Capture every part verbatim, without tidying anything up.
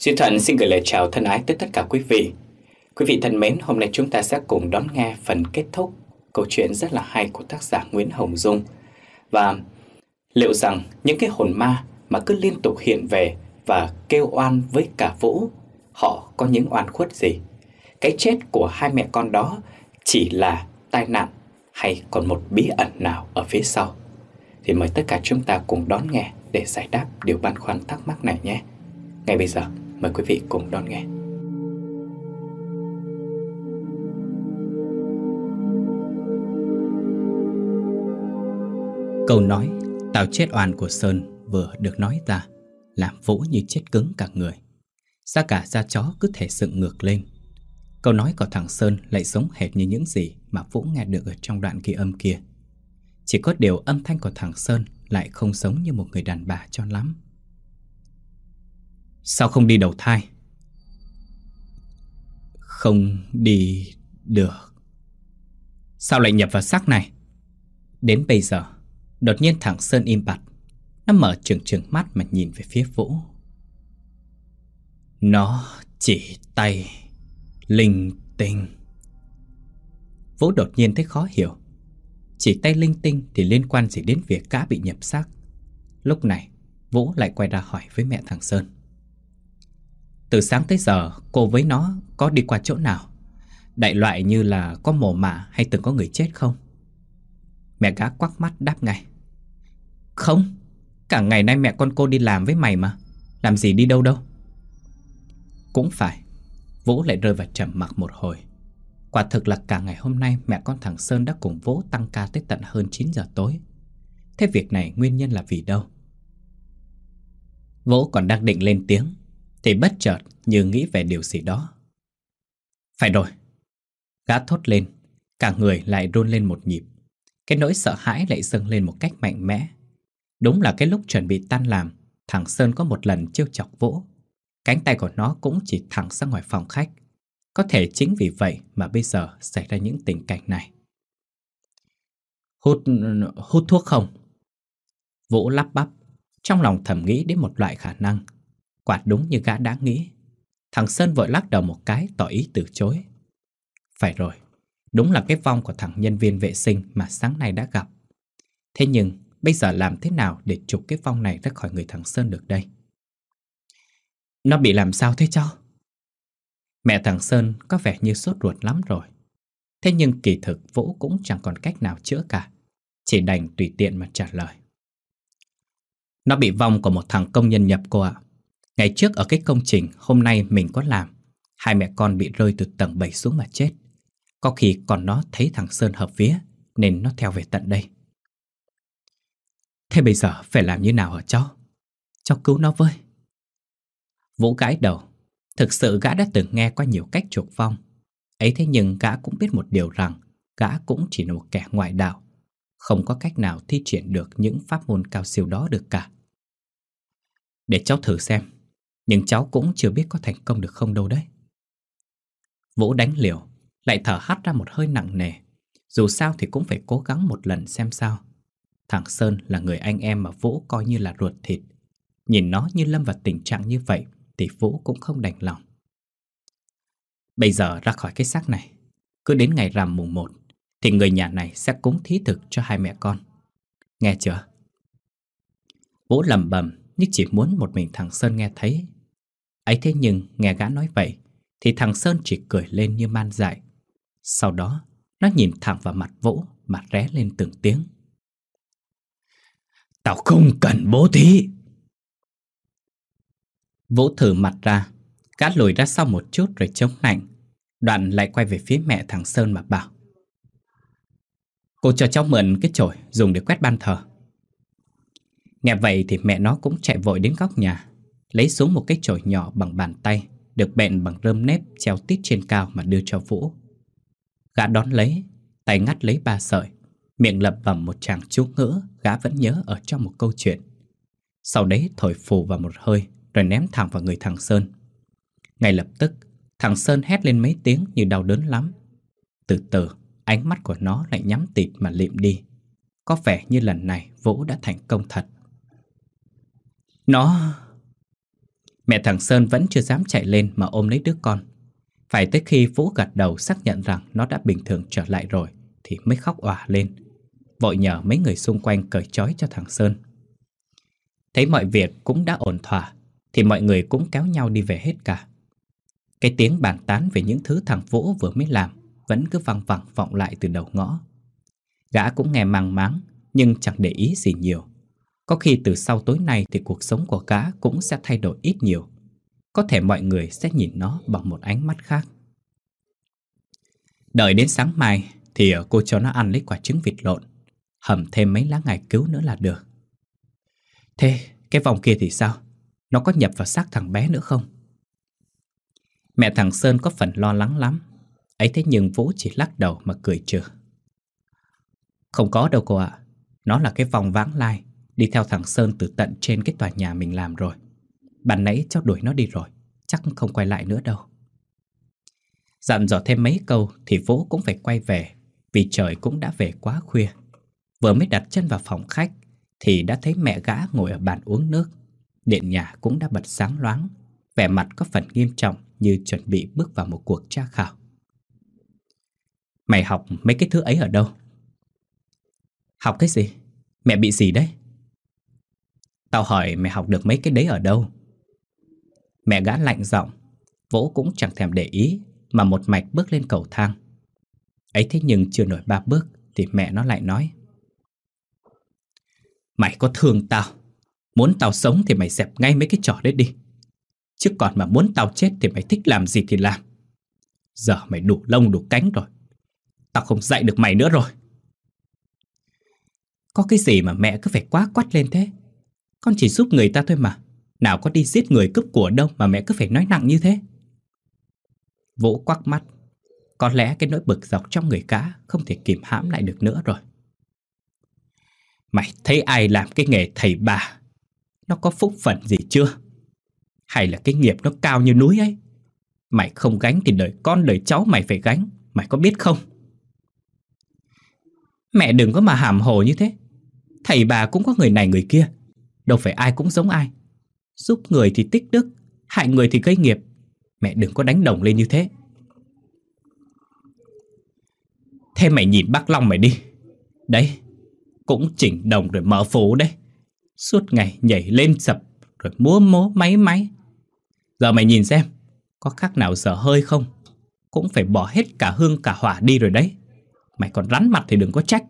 Duy Thuận xin gửi lời chào thân ái tới tất cả quý vị. Quý vị thân mến, hôm nay chúng ta sẽ cùng đón nghe phần kết thúc câu chuyện rất là hay của tác giả Nguyễn Hồng Dung. Và liệu rằng những cái hồn ma mà cứ liên tục hiện về và kêu oan với cả Vũ, họ có những oan khuất gì? Cái chết của hai mẹ con đó chỉ là tai nạn hay còn một bí ẩn nào ở phía sau? Thì mời tất cả chúng ta cùng đón nghe để giải đáp điều băn khoăn thắc mắc này nhé. Ngay bây giờ, mời quý vị cùng đón nghe. Câu nói "tao chết oan" của Sơn vừa được nói ra làm Vũ như chết cứng cả người. Da cả da chó cứ thể dựng ngược lên. Câu nói của thằng Sơn lại giống hệt như những gì mà Vũ nghe được ở trong đoạn ghi âm kia. Chỉ có điều âm thanh của thằng Sơn lại không giống như một người đàn bà cho lắm. Sao không đi đầu thai? Không đi được. Sao lại nhập vào xác này? Đến bây giờ, đột nhiên thằng Sơn im bặt. Nó mở trừng trừng mắt mà nhìn về phía Vũ. Nó chỉ tay linh tinh. Vũ đột nhiên thấy khó hiểu. Chỉ tay linh tinh thì liên quan gì đến việc gã bị nhập xác? Lúc này, Vũ lại quay ra hỏi với mẹ thằng Sơn. Từ sáng tới giờ, cô với nó có đi qua chỗ nào? Đại loại như là có mồ mả hay từng có người chết không? Mẹ gã quắc mắt đáp ngay. Không, cả ngày nay mẹ con cô đi làm với mày mà. Làm gì đi đâu đâu. Cũng phải. Vũ lại rơi vào trầm mặc một hồi. Quả thực là cả ngày hôm nay mẹ con thằng Sơn đã cùng Vũ tăng ca tới tận hơn chín giờ tối. Thế việc này nguyên nhân là vì đâu? Vũ còn đang định lên tiếng thì bất chợt như nghĩ về điều gì đó. Phải rồi. Gã thốt lên. Cả người lại run lên một nhịp. Cái nỗi sợ hãi lại dâng lên một cách mạnh mẽ. Đúng là cái lúc chuẩn bị tan làm, thằng Sơn có một lần trêu chọc Vũ. Cánh tay của nó cũng chỉ thẳng ra ngoài phòng khách. Có thể chính vì vậy mà bây giờ xảy ra những tình cảnh này. Hút... hút thuốc không? Vũ lắp bắp, trong lòng thầm nghĩ đến một loại khả năng. Quả đúng như gã đã nghĩ. Thằng Sơn vội lắc đầu một cái tỏ ý từ chối. Phải rồi, đúng là cái vong của thằng nhân viên vệ sinh mà sáng nay đã gặp. Thế nhưng bây giờ làm thế nào để trục cái vong này ra khỏi người thằng Sơn được đây? Nó bị làm sao thế cháu? Mẹ thằng Sơn có vẻ như sốt ruột lắm rồi. Thế nhưng kỳ thực Vũ cũng chẳng còn cách nào chữa cả. Chỉ đành tùy tiện mà trả lời. Nó bị vong của một thằng công nhân nhập cô ạ. Ngày trước ở cái công trình hôm nay mình có làm, hai mẹ con bị rơi từ tầng bảy xuống mà chết. Có khi còn nó thấy thằng Sơn hợp vía nên nó theo về tận đây. Thế bây giờ phải làm như nào hả cháu? Cháu cứu nó với. Vũ gãi đầu. Thực sự gã đã từng nghe qua nhiều cách chuộc vong. Ấy thế nhưng gã cũng biết một điều rằng gã cũng chỉ là một kẻ ngoại đạo, không có cách nào thi triển được những pháp môn cao siêu đó được cả. Để cháu thử xem. Nhưng cháu cũng chưa biết có thành công được không đâu đấy. Vũ đánh liều, lại thở hắt ra một hơi nặng nề. Dù sao thì cũng phải cố gắng một lần xem sao. Thằng Sơn là người anh em mà Vũ coi như là ruột thịt. Nhìn nó như lâm vào tình trạng như vậy thì Vũ cũng không đành lòng. Bây giờ ra khỏi cái xác này, cứ đến ngày rằm mùng một thì người nhà này sẽ cúng thí thực cho hai mẹ con. Nghe chưa? Vũ lẩm bẩm như chỉ muốn một mình thằng Sơn nghe thấy. Ấy thế nhưng nghe gã nói vậy thì thằng Sơn chỉ cười lên như man dại. Sau đó nó nhìn thẳng vào mặt Vũ mà ré lên từng tiếng. Tao không cần bố thí. Vũ thử mặt ra. Gã lùi ra sau một chút rồi chống nạnh. Đoạn lại quay về phía mẹ thằng Sơn mà bảo. Cô cho cháu mượn cái chổi dùng để quét ban thờ. Nghe vậy thì mẹ nó cũng chạy vội đến góc nhà, lấy xuống một cái chổi nhỏ bằng bàn tay, được bện bằng rơm nếp treo tít trên cao mà đưa cho Vũ. Gã đón lấy, tay ngắt lấy ba sợi, miệng lẩm bẩm một tràng chú ngữ gã vẫn nhớ ở trong một câu chuyện. Sau đấy thổi phù vào một hơi rồi ném thẳng vào người thằng Sơn. Ngay lập tức, thằng Sơn hét lên mấy tiếng như đau đớn lắm. Từ từ, ánh mắt của nó lại nhắm tịt mà lịm đi. Có vẻ như lần này Vũ đã thành công thật. Nó... Mẹ thằng Sơn vẫn chưa dám chạy lên mà ôm lấy đứa con. Phải tới khi Vũ gật đầu xác nhận rằng nó đã bình thường trở lại rồi thì mới khóc òa lên, vội nhờ mấy người xung quanh cởi trói cho thằng Sơn. Thấy mọi việc cũng đã ổn thỏa thì mọi người cũng kéo nhau đi về hết cả. Cái tiếng bàn tán về những thứ thằng Vũ vừa mới làm vẫn cứ văng vẳng vọng lại từ đầu ngõ. Gã cũng nghe mang máng nhưng chẳng để ý gì nhiều. Có khi từ sau tối nay thì cuộc sống của gã cũng sẽ thay đổi ít nhiều. Có thể mọi người sẽ nhìn nó bằng một ánh mắt khác. Đợi đến sáng mai thì cô cho nó ăn lấy quả trứng vịt lộn, hầm thêm mấy lá ngải cứu nữa là được. Thế cái vòng kia thì sao? Nó có nhập vào xác thằng bé nữa không? Mẹ thằng Sơn có phần lo lắng lắm. Ấy thế nhưng Vũ chỉ lắc đầu mà cười trừ. Không có đâu cô ạ. Nó là cái vòng vãng lai đi theo thằng Sơn từ tận trên cái tòa nhà mình làm rồi. Ban nãy cháu đuổi nó đi rồi, chắc không quay lại nữa đâu. Dặn dò thêm mấy câu thì Vũ cũng phải quay về, vì trời cũng đã về quá khuya. Vừa mới đặt chân vào phòng khách thì đã thấy mẹ gã ngồi ở bàn uống nước. Điện nhà cũng đã bật sáng loáng, vẻ mặt có phần nghiêm trọng như chuẩn bị bước vào một cuộc tra khảo. Mày học mấy cái thứ ấy ở đâu? Học cái gì? Mẹ bị gì đấy? Tao hỏi mày học được mấy cái đấy ở đâu? Mẹ gã lạnh giọng. Vũ cũng chẳng thèm để ý mà một mạch bước lên cầu thang. Ấy thế nhưng chưa nổi ba bước thì mẹ nó lại nói. Mày có thương tao, muốn tao sống thì mày dẹp ngay mấy cái trò đấy đi. Chứ còn mà muốn tao chết thì mày thích làm gì thì làm. Giờ mày đủ lông đủ cánh rồi, tao không dạy được mày nữa rồi. Có cái gì mà mẹ cứ phải quá quắt lên thế? Con chỉ giúp người ta thôi mà, nào có đi giết người cướp của đâu mà mẹ cứ phải nói nặng như thế. Vũ quắc mắt. Có lẽ cái nỗi bực dọc trong người gã không thể kìm hãm lại được nữa rồi. Mày thấy ai làm cái nghề thầy bà nó có phúc phận gì chưa? Hay là cái nghiệp nó cao như núi ấy? Mày không gánh thì đời con đời cháu mày phải gánh, mày có biết không? Mẹ đừng có mà hàm hồ như thế. Thầy bà cũng có người này người kia, đâu phải ai cũng giống ai. Giúp người thì tích đức, hại người thì gây nghiệp. Mẹ đừng có đánh đồng lên như thế. Thế mày nhìn bác Long mày đi. Đấy, cũng chỉnh đồng rồi mở phố đấy. Suốt ngày nhảy lên sập rồi múa múa máy máy. Giờ mày nhìn xem, có khác nào dở hơi không? Cũng phải bỏ hết cả hương cả hỏa đi rồi đấy. Mày còn rắn mặt thì đừng có trách.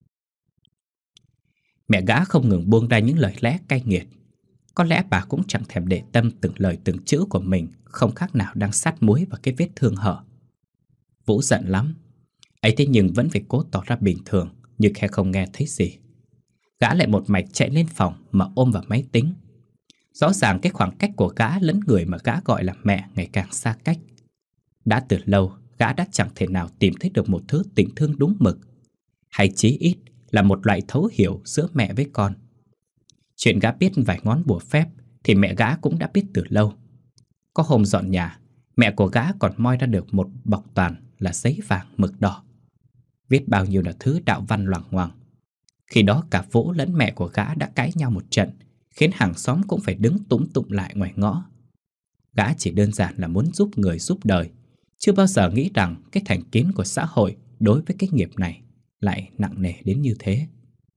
Mẹ gã không ngừng buông ra những lời lẽ cay nghiệt. Có lẽ bà cũng chẳng thèm để tâm từng lời từng chữ của mình, không khác nào đang sát muối vào cái vết thương hở. Vũ giận lắm. Ấy thế nhưng vẫn phải cố tỏ ra bình thường, như khe không nghe thấy gì. Gã lại một mạch chạy lên phòng mà ôm vào máy tính. Rõ ràng cái khoảng cách của gã lẫn người mà gã gọi là mẹ ngày càng xa cách. Đã từ lâu gã đã chẳng thể nào tìm thấy được một thứ tình thương đúng mực, hay chí ít là một loại thấu hiểu giữa mẹ với con. Chuyện gã biết vài ngón bùa phép thì mẹ gã cũng đã biết từ lâu. Có hôm dọn nhà, mẹ của gã còn moi ra được một bọc toàn là giấy vàng mực đỏ, viết bao nhiêu là thứ đạo văn loằng ngoằng. Khi đó cả Vũ lẫn mẹ của gã đã cãi nhau một trận, khiến hàng xóm cũng phải đứng túm tụm lại ngoài ngõ. Gã chỉ đơn giản là muốn giúp người giúp đời, chưa bao giờ nghĩ rằng cái thành kiến của xã hội đối với cái nghiệp này lại nặng nề đến như thế.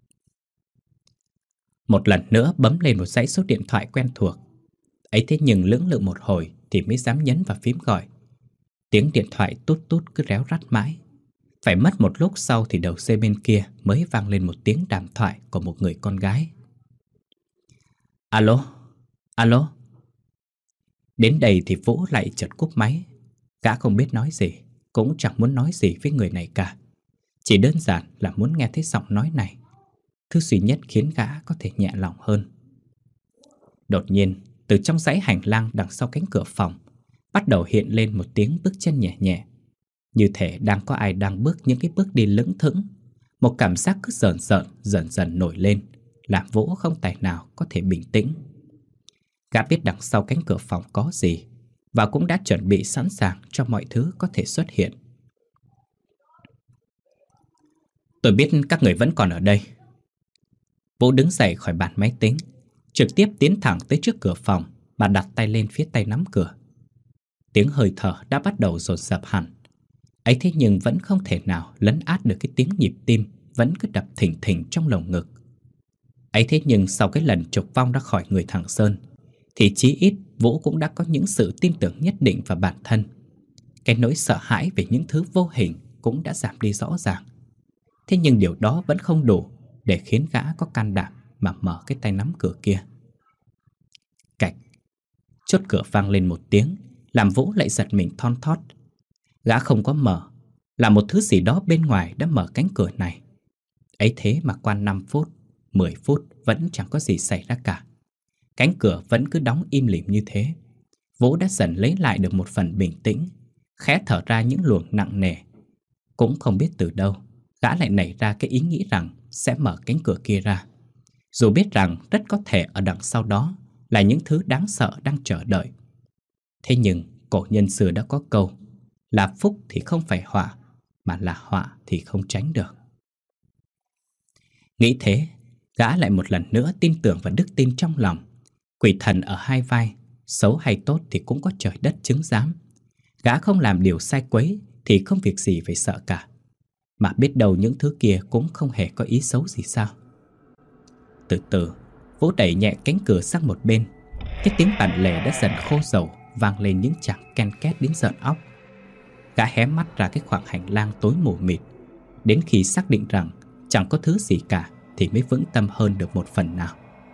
Một lần nữa bấm lên một dãy số điện thoại quen thuộc. Ấy thế nhưng lưỡng lự một hồi thì mới dám nhấn vào phím gọi. Tiếng điện thoại tút tút cứ réo rắt mãi. Phải mất một lúc sau thì đầu dây bên kia mới vang lên một tiếng đàm thoại của một người con gái. Alo? Alo? Đến đây thì Vũ lại chợt cúp máy. Gã không biết nói gì, cũng chẳng muốn nói gì với người này cả. Chỉ đơn giản là muốn nghe thấy giọng nói này, thứ duy nhất khiến gã có thể nhẹ lòng hơn. Đột nhiên, từ trong dãy hành lang đằng sau cánh cửa phòng bắt đầu hiện lên một tiếng bước chân nhẹ nhẹ, như thể đang có ai đang bước những cái bước đi lững thững. Một cảm giác cứ rờn rợn dần dần nổi lên, làm Vũ không tài nào có thể bình tĩnh. Gã biết đằng sau cánh cửa phòng có gì, và cũng đã chuẩn bị sẵn sàng cho mọi thứ có thể xuất hiện. Tôi biết các người vẫn còn ở đây. Vũ đứng dậy khỏi bàn máy tính, trực tiếp tiến thẳng tới trước cửa phòng mà đặt tay lên phía tay nắm cửa. Tiếng hơi thở đã bắt đầu dồn dập hẳn. Ấy thế nhưng vẫn không thể nào lấn át được cái tiếng nhịp tim vẫn cứ đập thình thình trong lồng ngực. Ấy thế nhưng sau cái lần trục vong ra khỏi người thằng Sơn thì chí ít Vũ cũng đã có những sự tin tưởng nhất định vào bản thân. Cái nỗi sợ hãi về những thứ vô hình cũng đã giảm đi rõ ràng. Thế nhưng điều đó vẫn không đủ để khiến gã có can đảm mà mở cái tay nắm cửa kia. Cạch. Chốt cửa vang lên một tiếng, làm Vũ lại giật mình thon thót. Gã không có mở, là một thứ gì đó bên ngoài đã mở cánh cửa này. Ấy thế mà qua năm phút, mười phút vẫn chẳng có gì xảy ra cả. Cánh cửa vẫn cứ đóng im lìm như thế. Vũ đã dần lấy lại được một phần bình tĩnh, khẽ thở ra những luồng nặng nề. Cũng không biết từ đâu, gã lại nảy ra cái ý nghĩ rằng sẽ mở cánh cửa kia ra. Dù biết rằng rất có thể ở đằng sau đó là những thứ đáng sợ đang chờ đợi. Thế nhưng cổ nhân xưa đã có câu là phúc thì không phải họa, mà là họa thì không tránh được. Nghĩ thế, gã lại một lần nữa tin tưởng vào đức tin trong lòng. Quỷ thần ở hai vai, xấu hay tốt thì cũng có trời đất chứng giám. Gã không làm điều sai quấy thì không việc gì phải sợ cả. Mà biết đâu những thứ kia cũng không hề có ý xấu gì sao. Từ từ, Vũ đẩy nhẹ cánh cửa sang một bên. Cái tiếng bản lề đã dần khô dầu vang lên những chảng ken két đến rợn óc. Gã hé mắt ra cái khoảng hành lang tối mù mịt. Đến khi xác định rằng chẳng có thứ gì cả thì mới vững tâm hơn được một phần nào.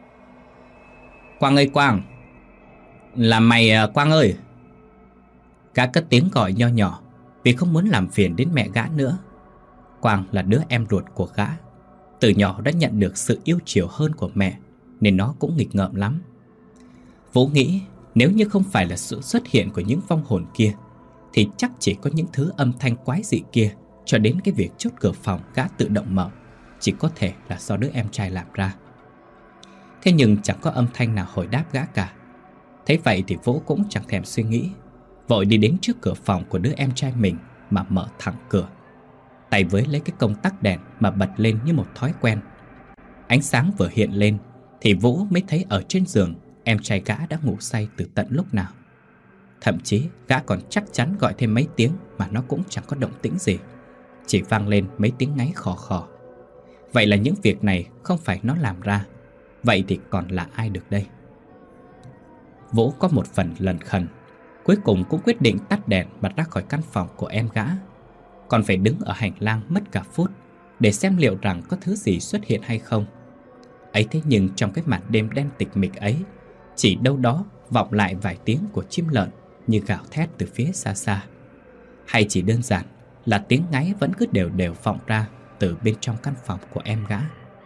Quang ơi Quang! Là mày à, Quang ơi! Gã cất tiếng gọi nho nhỏ vì không muốn làm phiền đến mẹ gã nữa. Quang là đứa em ruột của gã. Từ nhỏ đã nhận được sự yêu chiều hơn của mẹ, nên nó cũng nghịch ngợm lắm. Vũ nghĩ nếu như không phải là sự xuất hiện của những vong hồn kia thì chắc chỉ có những thứ âm thanh quái dị kia, cho đến cái việc chốt cửa phòng gã tự động mở chỉ có thể là do đứa em trai làm ra. Thế nhưng chẳng có âm thanh nào hồi đáp gã cả. Thế vậy thì Vũ cũng chẳng thèm suy nghĩ, vội đi đến trước cửa phòng của đứa em trai mình mà mở thẳng cửa. Tay với lấy cái công tắc đèn mà bật lên như một thói quen. Ánh sáng vừa hiện lên thì Vũ mới thấy ở trên giường em trai gã đã ngủ say từ tận lúc nào. Thậm chí gã còn chắc chắn gọi thêm mấy tiếng mà nó cũng chẳng có động tĩnh gì, chỉ vang lên mấy tiếng ngáy khò khò. Vậy là những việc này không phải nó làm ra, vậy thì còn là ai được đây? Vũ có một phần lẩn khẩn, cuối cùng cũng quyết định tắt đèn và ra khỏi căn phòng của em gã. Còn phải đứng ở hành lang mất cả phút để xem liệu rằng có thứ gì xuất hiện hay không. Ấy thế nhưng trong cái màn đêm đen tịch mịch ấy, chỉ đâu đó vọng lại vài tiếng của chim lợn như gào thét từ phía xa xa. Hay chỉ đơn giản là tiếng ngáy vẫn cứ đều đều vọng ra từ bên trong căn phòng của em gã.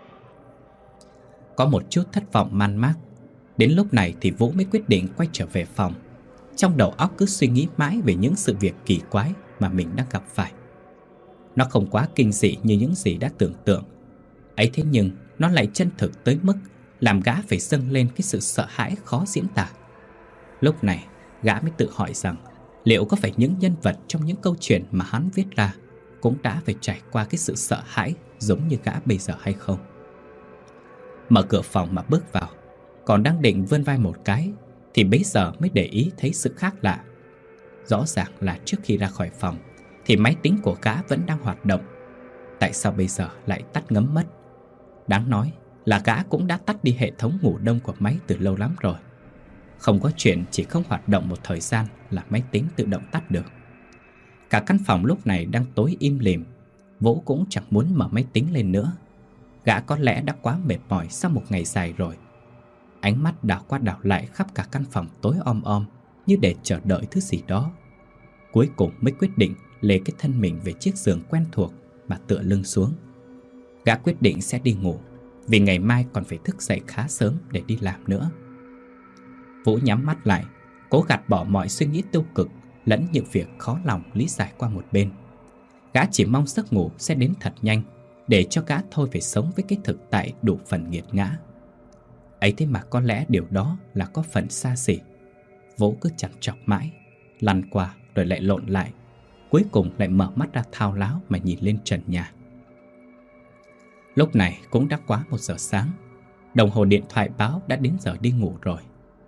Có một chút thất vọng man mác. Đến lúc này thì Vũ mới quyết định quay trở về phòng. Trong đầu óc cứ suy nghĩ mãi về những sự việc kỳ quái mà mình đang gặp phải. Nó không quá kinh dị như những gì đã tưởng tượng. Ấy thế nhưng nó lại chân thực tới mức làm gã phải dâng lên cái sự sợ hãi khó diễn tả. Lúc này gã mới tự hỏi rằng liệu có phải những nhân vật trong những câu chuyện mà hắn viết ra cũng đã phải trải qua cái sự sợ hãi giống như gã bây giờ hay không. Mở cửa phòng mà bước vào, còn đang định vươn vai một cái thì bấy giờ mới để ý thấy sự khác lạ. Rõ ràng là trước khi ra khỏi phòng thì máy tính của gã vẫn đang hoạt động. Tại sao bây giờ lại tắt ngấm mất? Đáng nói là gã cũng đã tắt đi hệ thống ngủ đông của máy từ lâu lắm rồi. Không có chuyện chỉ không hoạt động một thời gian là máy tính tự động tắt được. Cả căn phòng lúc này đang tối im lìm. Vũ cũng chẳng muốn mở máy tính lên nữa. Gã có lẽ đã quá mệt mỏi sau một ngày dài rồi. Ánh mắt đảo qua đảo lại khắp cả căn phòng tối om om, như để chờ đợi thứ gì đó. Cuối cùng mới quyết định lê cái thân mình về chiếc giường quen thuộc mà tựa lưng xuống. Gã quyết định sẽ đi ngủ, vì ngày mai còn phải thức dậy khá sớm để đi làm nữa. Vũ nhắm mắt lại, cố gạt bỏ mọi suy nghĩ tiêu cực lẫn những việc khó lòng lý giải qua một bên. Gã chỉ mong giấc ngủ sẽ đến thật nhanh, để cho gã thôi phải sống với cái thực tại đủ phần nghiệt ngã. Ấy thế mà có lẽ điều đó là có phần xa xỉ. Vũ cứ chằn chọc mãi, lăn qua rồi lại lộn lại, cuối cùng lại mở mắt ra thao láo mà nhìn lên trần nhà. Lúc này cũng đã quá một giờ sáng. Đồng hồ điện thoại báo đã đến giờ đi ngủ rồi.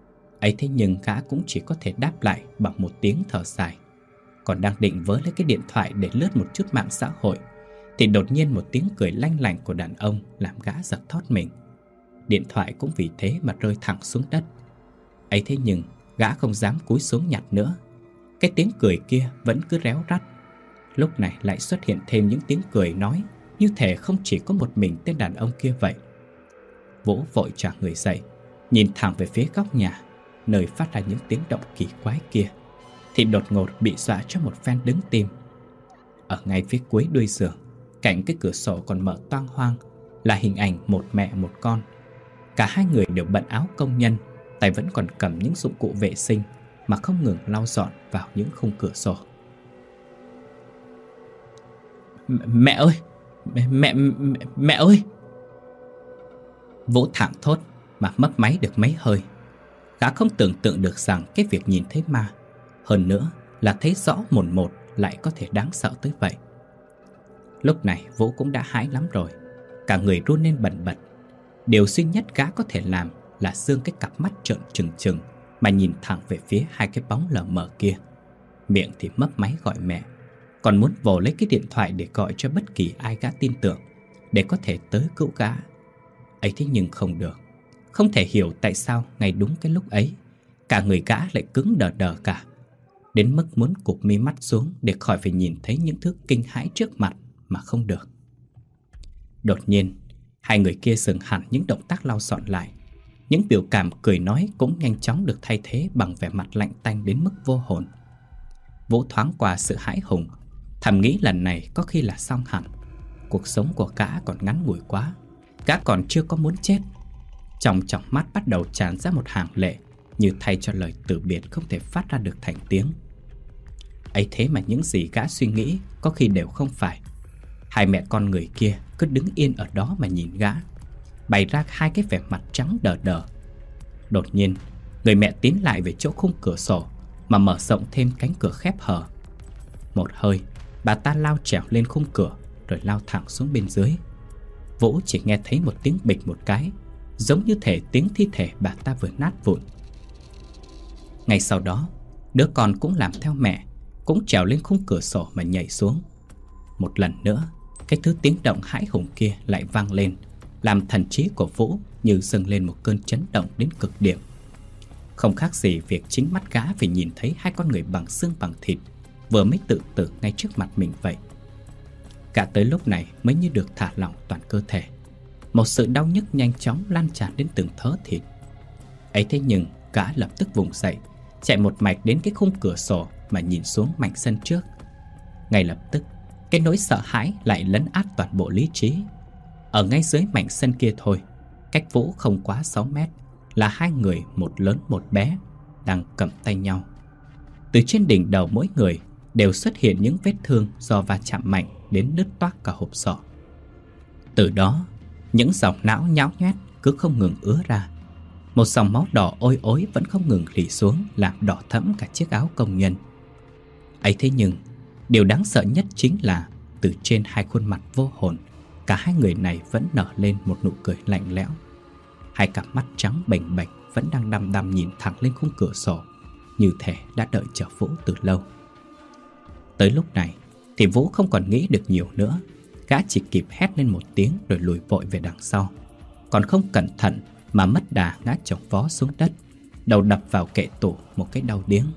Ấy thế nhưng gã cũng chỉ có thể đáp lại bằng một tiếng thở dài. Còn đang định vớ lấy cái điện thoại để lướt một chút mạng xã hội, thì đột nhiên một tiếng cười lanh lảnh của đàn ông làm gã giật thót mình. Điện thoại cũng vì thế mà rơi thẳng xuống đất. Ấy thế nhưng gã không dám cúi xuống nhặt nữa. Cái tiếng cười kia vẫn cứ réo rắt. Lúc này lại xuất hiện thêm những tiếng cười nói như thể không chỉ có một mình tên đàn ông kia vậy. Vũ vội trả người dậy, nhìn thẳng về phía góc nhà, nơi phát ra những tiếng động kỳ quái kia, thì đột ngột bị dọa cho một phen đứng tim. Ở ngay phía cuối đuôi giường, cạnh cái cửa sổ còn mở toang hoang, là hình ảnh một mẹ một con. Cả hai người đều bận áo công nhân, tay vẫn còn cầm những dụng cụ vệ sinh mà không ngừng lau dọn vào những khung cửa sổ. Mẹ ơi! Mẹ, mẹ, mẹ, mẹ ơi! Vũ thảng thốt mà mấp máy được mấy hơi. Gã không tưởng tượng được rằng cái việc nhìn thấy ma, hơn nữa là thấy rõ mồn một, lại có thể đáng sợ tới vậy. Lúc này Vũ cũng đã hãi lắm rồi, cả người run lên bần bật. Điều duy nhất gã có thể làm là giương cái cặp mắt trợn trừng trừng mà nhìn thẳng về phía hai cái bóng lờ mờ kia. Miệng thì mấp máy gọi mẹ, còn muốn vồ lấy cái điện thoại để gọi cho bất kỳ ai gã tin tưởng, để có thể tới cứu gã. Ấy thế nhưng không được. Không thể hiểu tại sao ngay đúng cái lúc ấy, cả người gã lại cứng đờ đờ cả, đến mức muốn cụp mi mắt xuống để khỏi phải nhìn thấy những thứ kinh hãi trước mặt mà không được. Đột nhiên, hai người kia dừng hẳn những động tác lau dọn lại. Những biểu cảm cười nói cũng nhanh chóng được thay thế bằng vẻ mặt lạnh tanh đến mức vô hồn. Vũ thoáng qua sự hãi hùng, thầm nghĩ lần này có khi là xong hẳn. Cuộc sống của gã còn ngắn ngủi quá, gã còn chưa có muốn chết. Trong tròng mắt bắt đầu tràn ra một hàng lệ, như thay cho lời từ biệt không thể phát ra được thành tiếng. Ấy thế mà những gì gã suy nghĩ có khi đều không phải. Hai mẹ con người kia cứ đứng yên ở đó mà nhìn gã, bày ra hai cái vẻ mặt trắng đờ đờ. Đột nhiên, người mẹ tiến lại về chỗ khung cửa sổ mà mở rộng thêm cánh cửa khép hờ. Một hơi, bà ta lao trèo lên khung cửa rồi lao thẳng xuống bên dưới. Vũ chỉ nghe thấy một tiếng bịch một cái, giống như thể tiếng thi thể bà ta vừa nát vụn. Ngay sau đó, đứa con cũng làm theo mẹ, cũng trèo lên khung cửa sổ mà nhảy xuống. Một lần nữa, cái thứ tiếng động hãi hùng kia lại vang lên, làm thần trí của Vũ như dâng lên một cơn chấn động đến cực điểm. Không khác gì việc chính mắt gã phải nhìn thấy hai con người bằng xương bằng thịt vừa mới tự tử ngay trước mặt mình vậy. Cả tới lúc này mới như được thả lỏng toàn cơ thể. Một sự đau nhức nhanh chóng lan tràn đến từng thớ thịt. Ấy thế nhưng gã lập tức vùng dậy, chạy một mạch đến cái khung cửa sổ mà nhìn xuống mảnh sân trước. Ngay lập tức, cái nỗi sợ hãi lại lấn át toàn bộ lý trí. Ở ngay dưới mảnh sân kia thôi, cách Vũ không quá sáu mét, là hai người, một lớn một bé, đang cầm tay nhau. Từ trên đỉnh đầu mỗi người đều xuất hiện những vết thương do va chạm mạnh đến nứt toác cả hộp sọ. Từ đó, những dòng não nhão nhoét cứ không ngừng ứa ra. Một dòng máu đỏ ôi ối vẫn không ngừng rỉ xuống, làm đỏ thẫm cả chiếc áo công nhân. Ấy thế nhưng, điều đáng sợ nhất chính là từ trên hai khuôn mặt vô hồn, cả hai người này vẫn nở lên một nụ cười lạnh lẽo. Hai cặp mắt trắng bềnh bềnh vẫn đang đăm đăm nhìn thẳng lên khung cửa sổ, như thể đã đợi chờ Vũ từ lâu. Tới lúc này thì Vũ không còn nghĩ được nhiều nữa. Gã chỉ kịp hét lên một tiếng rồi lùi vội về đằng sau, còn không cẩn thận mà mất đà ngã chồng vó xuống đất, đầu đập vào kệ tủ một cái đau điếng.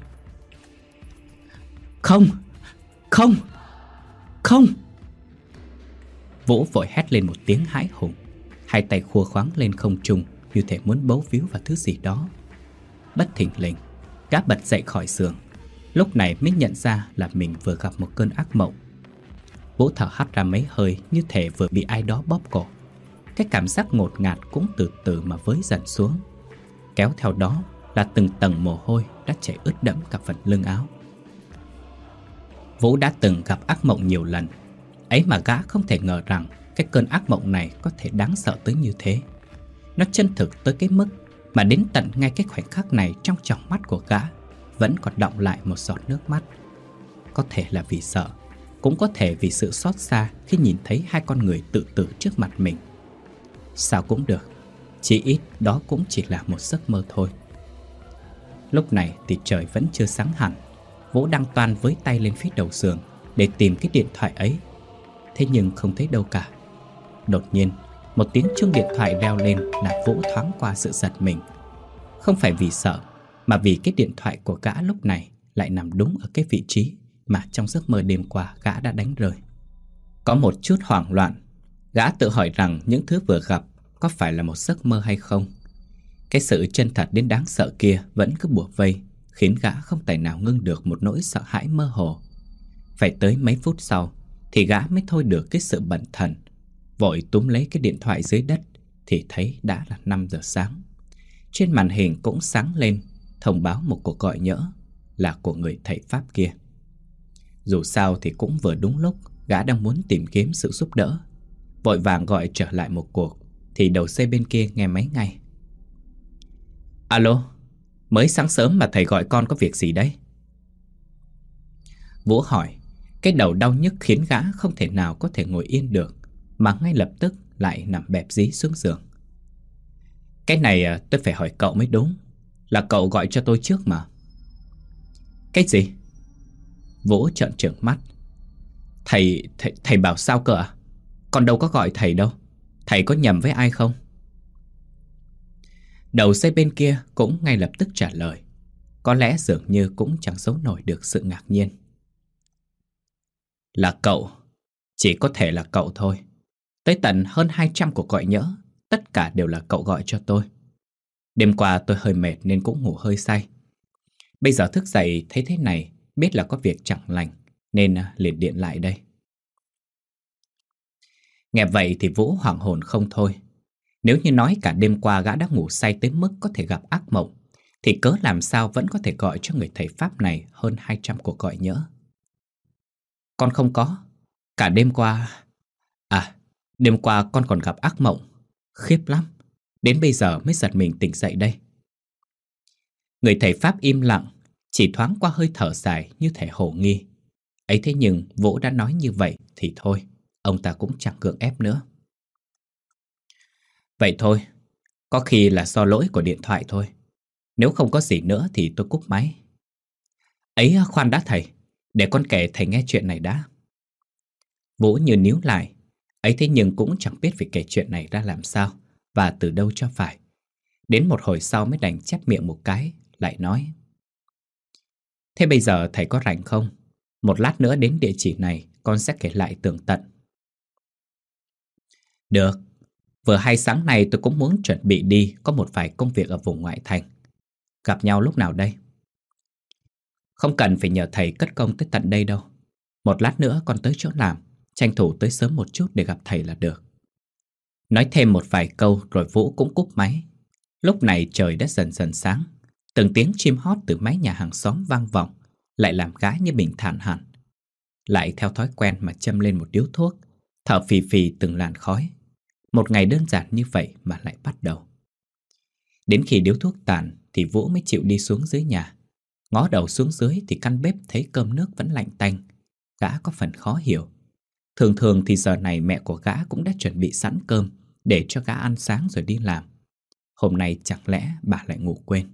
Không! Không! Không! Vũ vội hét lên một tiếng hãi hùng, hai tay khua khoáng lên không trung như thể muốn bấu víu vào thứ gì đó. Bất thình lình, gã bật dậy khỏi giường, lúc này mới nhận ra là mình vừa gặp một cơn ác mộng. Vũ thở hắt ra mấy hơi như thể vừa bị ai đó bóp cổ. Cái cảm giác ngột ngạt cũng từ từ mà với dần xuống, kéo theo đó là từng tầng mồ hôi đã chảy ướt đẫm cả phần lưng áo. Vũ đã từng gặp ác mộng nhiều lần, ấy mà gã không thể ngờ rằng cái cơn ác mộng này có thể đáng sợ tới như thế. Nó chân thực tới cái mức mà đến tận ngay cái khoảnh khắc này, trong tròng mắt của gã vẫn còn đọng lại một giọt nước mắt. Có thể là vì sợ, cũng có thể vì sự xót xa khi nhìn thấy hai con người tự tử trước mặt mình. Sao cũng được, chỉ ít đó cũng chỉ là một giấc mơ thôi. Lúc này thì trời vẫn chưa sáng hẳn. Vũ đang toan với tay lên phía đầu giường để tìm cái điện thoại ấy. Thế nhưng không thấy đâu cả. Đột nhiên, một tiếng chuông điện thoại reo lên làm Vũ thoáng qua sự giật mình. Không phải vì sợ, mà vì cái điện thoại của gã lúc này lại nằm đúng ở cái vị trí mà trong giấc mơ đêm qua gã đã đánh rơi. Có một chút hoảng loạn, gã tự hỏi rằng những thứ vừa gặp có phải là một giấc mơ hay không. Cái sự chân thật đến đáng sợ kia vẫn cứ bủa vây, khiến gã không tài nào ngưng được một nỗi sợ hãi mơ hồ. Phải tới mấy phút sau thì gã mới thôi được cái sự bần thần. Vội túm lấy cái điện thoại dưới đất thì thấy đã là năm giờ sáng. Trên màn hình cũng sáng lên thông báo một cuộc gọi nhỡ, là của người thầy Pháp kia. Dù sao thì cũng vừa đúng lúc gã đang muốn tìm kiếm sự giúp đỡ. Vội vàng gọi trở lại một cuộc thì đầu dây bên kia nghe máy ngay. Alo, mới sáng sớm mà thầy gọi con có việc gì đấy? Vũ hỏi. Cái đầu đau nhức khiến gã không thể nào có thể ngồi yên được, mà ngay lập tức lại nằm bẹp dí xuống giường. Cái này tôi phải hỏi cậu mới đúng. Là cậu gọi cho tôi trước mà. Cái gì? Vũ trợn trừng mắt. Thầy, thầy, thầy bảo sao cơ à? Con đâu có gọi thầy đâu. Thầy có nhầm với ai không? Đầu dây bên kia cũng ngay lập tức trả lời. Có lẽ dường như cũng chẳng giấu nổi được sự ngạc nhiên. Là cậu. Chỉ có thể là cậu thôi. Tới tận hơn hai trăm cuộc gọi nhỡ, tất cả đều là cậu gọi cho tôi. Đêm qua tôi hơi mệt nên cũng ngủ hơi say. Bây giờ thức dậy thấy thế này, biết là có việc chẳng lành, nên liền điện lại đây. Nghe vậy thì Vũ hoảng hồn không thôi. Nếu như nói cả đêm qua gã đã ngủ say tới mức có thể gặp ác mộng, thì cớ làm sao vẫn có thể gọi cho người thầy Pháp này hơn hai trăm cuộc gọi nhỡ. Con không có. Cả đêm qua... À, đêm qua con còn gặp ác mộng. Khiếp lắm. Đến bây giờ mới giật mình tỉnh dậy đây. Người thầy Pháp im lặng, chỉ thoáng qua hơi thở dài như thể hồ nghi. Ấy thế nhưng Vũ đã nói như vậy thì thôi, ông ta cũng chẳng gượng ép nữa. Vậy thôi, có khi là do lỗi của điện thoại thôi. Nếu không có gì nữa thì tôi cúp máy. Ấy khoan đã thầy, để con kể thầy nghe chuyện này đã. Vũ như níu lại. Ấy thế nhưng cũng chẳng biết phải kể chuyện này ra làm sao và từ đâu cho phải. Đến một hồi sau mới đành chép miệng một cái, lại nói. Thế bây giờ thầy có rảnh không? Một lát nữa đến địa chỉ này con sẽ kể lại tường tận. Được. Vừa hay sáng nay tôi cũng muốn chuẩn bị đi có một vài công việc ở vùng ngoại thành. Gặp nhau lúc nào đây? Không cần phải nhờ thầy cất công tới tận đây đâu. Một lát nữa con tới chỗ làm, tranh thủ tới sớm một chút để gặp thầy là được. Nói thêm một vài câu rồi Vũ cũng cúp máy. Lúc này trời đã dần dần sáng. Từng tiếng chim hót từ mái nhà hàng xóm vang vọng, lại làm gã như bình thản hẳn. Lại theo thói quen mà châm lên một điếu thuốc, thở phì phì từng làn khói. Một ngày đơn giản như vậy mà lại bắt đầu. Đến khi điếu thuốc tàn thì Vũ mới chịu đi xuống dưới nhà. Ngó đầu xuống dưới thì căn bếp thấy cơm nước vẫn lạnh tanh. Gã có phần khó hiểu. Thường thường thì giờ này mẹ của gã cũng đã chuẩn bị sẵn cơm để cho gã ăn sáng rồi đi làm. Hôm nay chẳng lẽ bà lại ngủ quên.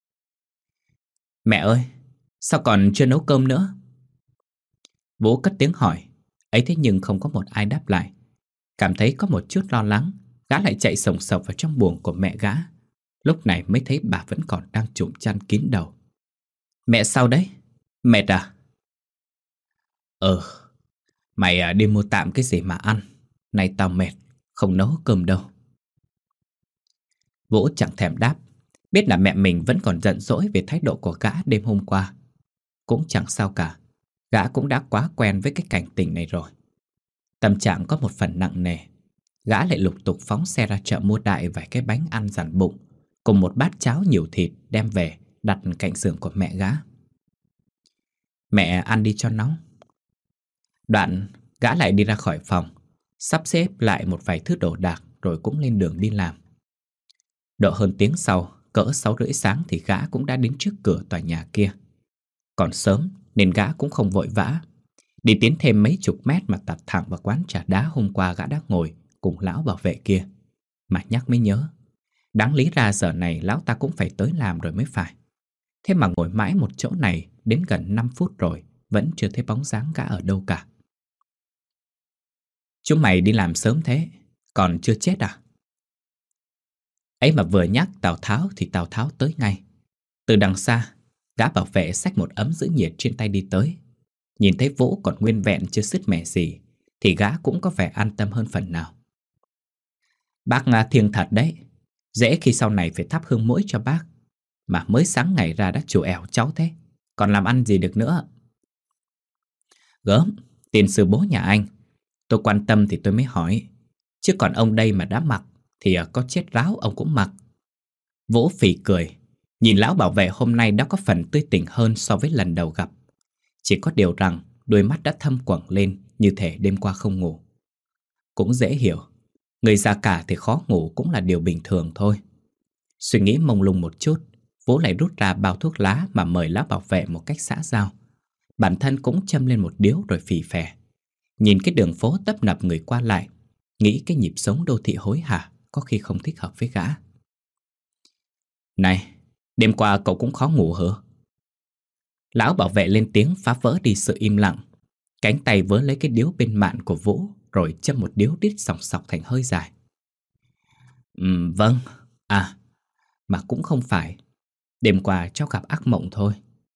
Mẹ ơi, sao còn chưa nấu cơm nữa? Vũ cất tiếng hỏi. Ấy thế nhưng không có một ai đáp lại. Cảm thấy có một chút lo lắng, gã lại chạy sồng sộc vào trong buồng của mẹ gã. Lúc này mới thấy bà vẫn còn đang trùm chăn kín đầu. Mẹ sao đấy? Mệt à? Ừ, mày à, đi mua tạm cái gì mà ăn. Nay tao mệt, không nấu cơm đâu. Vũ chẳng thèm đáp. Biết là mẹ mình vẫn còn giận dỗi về thái độ của gã đêm hôm qua. Cũng chẳng sao cả. Gã cũng đã quá quen với cái cảnh tình này rồi. Tâm trạng có một phần nặng nề. Gã lại lục tục phóng xe ra chợ mua đại vài cái bánh ăn dằn bụng, cùng một bát cháo nhiều thịt đem về đặt cạnh giường của mẹ gã. Mẹ ăn đi cho nóng. Đoạn gã lại đi ra khỏi phòng, sắp xếp lại một vài thứ đồ đạc rồi cũng lên đường đi làm. Độ hơn tiếng sau, cỡ sáu rưỡi sáng thì gã cũng đã đến trước cửa tòa nhà kia. Còn sớm nên gã cũng không vội vã. Đi tiến thêm mấy chục mét mà tạt thẳng vào quán trà đá hôm qua gã đã ngồi cùng lão bảo vệ kia. Mà nhắc mới nhớ, đáng lý ra giờ này lão ta cũng phải tới làm rồi mới phải. Thế mà ngồi mãi một chỗ này đến gần năm phút rồi vẫn chưa thấy bóng dáng gã ở đâu cả. Chúng mày đi làm sớm thế, còn chưa chết à? Ấy mà vừa nhắc Tào Tháo thì Tào Tháo tới ngay. Từ đằng xa, gã bảo vệ xách một ấm giữ nhiệt trên tay đi tới. Nhìn thấy Vũ còn nguyên vẹn chưa sứt mẻ gì thì gã cũng có vẻ an tâm hơn phần nào. Bác thiêng thật đấy, dễ khi sau này phải thắp hương mỗi cho bác. Mà mới sáng ngày ra đã chủ ẻo cháu thế, còn làm ăn gì được nữa. Gớm, tiền sư bố nhà anh, tôi quan tâm thì tôi mới hỏi. Chứ còn ông đây mà đã mặc thì có chết ráo ông cũng mặc. Vũ phì cười, nhìn lão bảo vệ hôm nay đã có phần tươi tỉnh hơn so với lần đầu gặp. Chỉ có điều rằng đôi mắt đã thâm quầng lên như thể đêm qua không ngủ. Cũng dễ hiểu, người già cả thì khó ngủ cũng là điều bình thường thôi. Suy nghĩ mông lung một chút, Vũ lại rút ra bao thuốc lá mà mời lão bảo vệ một cách xã giao. Bản thân cũng châm lên một điếu rồi phì phè. Nhìn cái đường phố tấp nập người qua lại, nghĩ cái nhịp sống đô thị hối hả có khi không thích hợp với gã. Này, đêm qua cậu cũng khó ngủ hả? Lão bảo vệ lên tiếng phá vỡ đi sự im lặng. Cánh tay vớ lấy cái điếu bên mạn của Vũ rồi châm một điếu đít sòng sọc thành hơi dài. Ừm, vâng, à, mà cũng không phải. Đêm qua cháu gặp ác mộng thôi.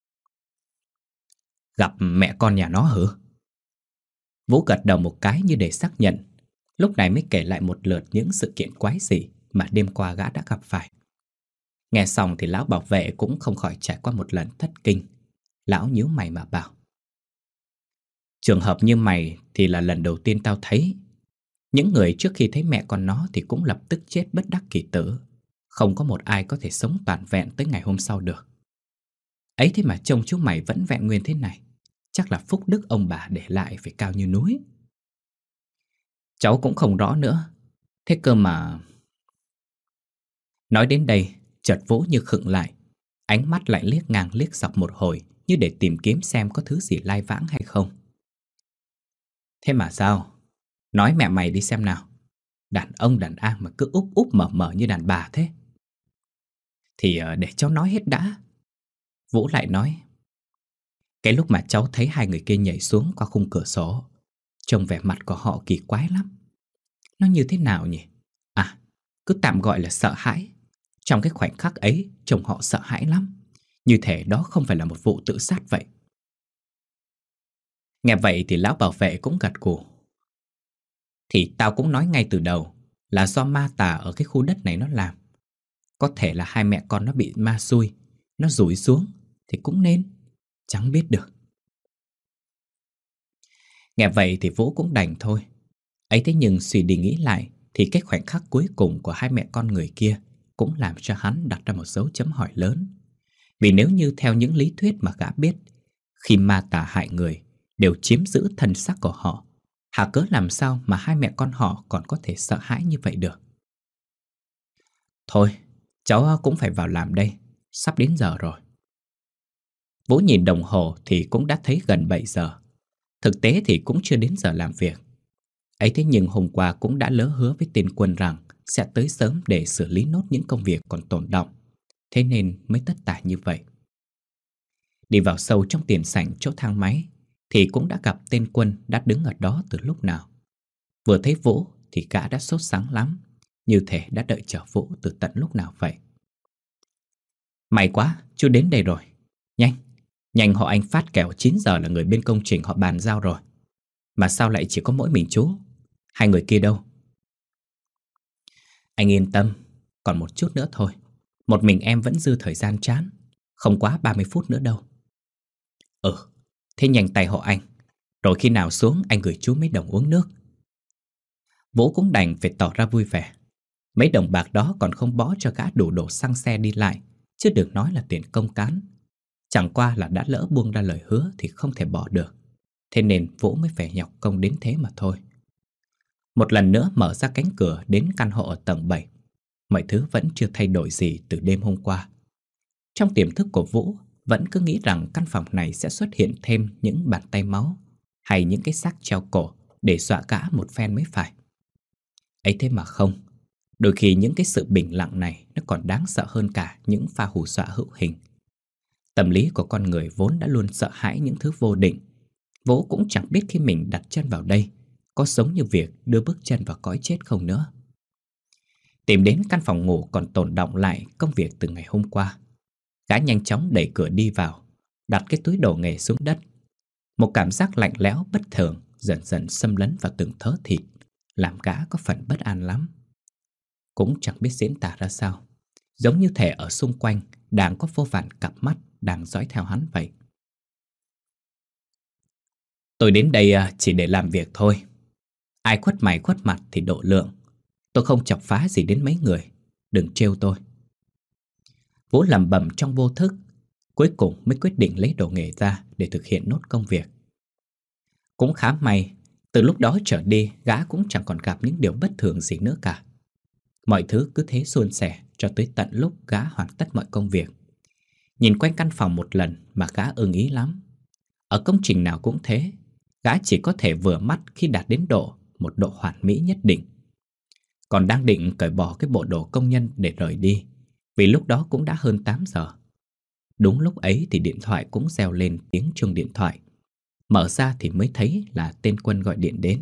Gặp mẹ con nhà nó hả? Vũ gật đầu một cái như để xác nhận. Lúc này mới kể lại một lượt những sự kiện quái dị mà đêm qua gã đã gặp phải. Nghe xong thì lão bảo vệ cũng không khỏi trải qua một lần thất kinh. Lão nhíu mày mà bảo. Trường hợp như mày thì là lần đầu tiên tao thấy. Những người trước khi thấy mẹ con nó thì cũng lập tức chết bất đắc kỳ tử. Không có một ai có thể sống toàn vẹn tới ngày hôm sau được. Ấy thế mà trông chú mày vẫn vẹn nguyên thế này. Chắc là phúc đức ông bà để lại phải cao như núi. Cháu cũng không rõ nữa. Thế cơ mà... Nói đến đây, chợt Vũ như khựng lại. Ánh mắt lại liếc ngang liếc dọc một hồi như để tìm kiếm xem có thứ gì lai vãng hay không. Thế mà sao? Nói mẹ mày đi xem nào. Đàn ông đàn an mà cứ úp úp mở mở như đàn bà thế. Thì để cháu nói hết đã. Vũ lại nói. Cái lúc mà cháu thấy hai người kia nhảy xuống qua khung cửa sổ, trông vẻ mặt của họ kỳ quái lắm. Nó như thế nào nhỉ? À, cứ tạm gọi là sợ hãi. Trong cái khoảnh khắc ấy, trông họ sợ hãi lắm. Như thể đó không phải là một vụ tự sát vậy. Nghe vậy thì lão bảo vệ cũng gật gù. Thì tao cũng nói ngay từ đầu là do ma tà ở cái khu đất này nó làm. Có thể là hai mẹ con nó bị ma xui, nó rủi xuống thì cũng nên, chẳng biết được. Nghe vậy thì Vũ cũng đành thôi. Ấy thế nhưng suy đi nghĩ lại thì cái khoảnh khắc cuối cùng của hai mẹ con người kia cũng làm cho hắn đặt ra một dấu chấm hỏi lớn. Vì nếu như theo những lý thuyết mà gã biết, khi ma tà hại người đều chiếm giữ thân xác của họ, hả cớ làm sao mà hai mẹ con họ còn có thể sợ hãi như vậy được. Thôi, cháu cũng phải vào làm đây, sắp đến giờ rồi. Vũ nhìn đồng hồ thì cũng đã thấy gần bảy giờ. Thực tế thì cũng chưa đến giờ làm việc. Ấy thế nhưng hôm qua cũng đã lỡ hứa với tên Quân rằng sẽ tới sớm để xử lý nốt những công việc còn tồn đọng. Thế nên mới tất tả như vậy. Đi vào sâu trong tiền sảnh chỗ thang máy thì cũng đã gặp tên Quân đã đứng ở đó từ lúc nào. Vừa thấy Vũ thì gã đã sốt sắng lắm, như thể đã đợi chờ Vũ từ tận lúc nào vậy. May quá, chú đến đây rồi. Nhanh, nhanh họ anh phát kẻo chín giờ là người bên công trình họ bàn giao rồi. Mà sao lại chỉ có mỗi mình chú? Hai người kia đâu? Anh yên tâm, còn một chút nữa thôi. Một mình em vẫn dư thời gian chán. Không quá ba mươi phút nữa đâu. Ừ, thế nhanh tay họ anh. Rồi khi nào xuống anh gửi chú mấy đồng uống nước. Vũ cũng đành phải tỏ ra vui vẻ. Mấy đồng bạc đó còn không bó cho gã đủ đổ xăng xe đi lại, chứ đừng nói là tiền công cán. Chẳng qua là đã lỡ buông ra lời hứa thì không thể bỏ được. Thế nên Vũ mới phải nhọc công đến thế mà thôi. Một lần nữa mở ra cánh cửa đến căn hộ ở tầng bảy. Mọi thứ vẫn chưa thay đổi gì từ đêm hôm qua. Trong tiềm thức của Vũ vẫn cứ nghĩ rằng căn phòng này sẽ xuất hiện thêm những bàn tay máu hay những cái xác treo cổ để dọa gã một phen mới phải. Ấy thế mà không. Đôi khi những cái sự bình lặng này nó còn đáng sợ hơn cả những pha hù dọa hữu hình. Tâm lý của con người vốn đã luôn sợ hãi những thứ vô định. Vũ cũng chẳng biết khi mình đặt chân vào đây có giống như việc đưa bước chân vào cõi chết không nữa. Tìm đến căn phòng ngủ còn tồn đọng lại công việc từ ngày hôm qua, gã nhanh chóng đẩy cửa đi vào, đặt cái túi đồ nghề xuống đất. Một cảm giác lạnh lẽo bất thường dần dần xâm lấn vào từng thớ thịt, làm gã có phần bất an lắm. Cũng chẳng biết diễn tả ra sao, giống như thể ở xung quanh đang có vô vàn cặp mắt đang dõi theo hắn vậy. Tôi đến đây chỉ để làm việc thôi. Ai khuất mày khuất mặt thì độ lượng. Tôi không chọc phá gì đến mấy người, đừng trêu tôi. Vũ lẩm bẩm trong vô thức, cuối cùng mới quyết định lấy đồ nghề ra để thực hiện nốt công việc. Cũng khá may, từ lúc đó trở đi gã cũng chẳng còn gặp những điều bất thường gì nữa cả. Mọi thứ cứ thế suôn sẻ cho tới tận lúc gã hoàn tất mọi công việc. Nhìn quanh căn phòng một lần mà gã ưng ý lắm. Ở công trình nào cũng thế, gã chỉ có thể vừa mắt khi đạt đến độ một độ hoàn mỹ nhất định. Còn đang định cởi bỏ cái bộ đồ công nhân để rời đi, vì lúc đó cũng đã hơn tám giờ. Đúng lúc ấy thì điện thoại cũng reo lên tiếng chuông điện thoại. Mở ra thì mới thấy là tên Quân gọi điện đến.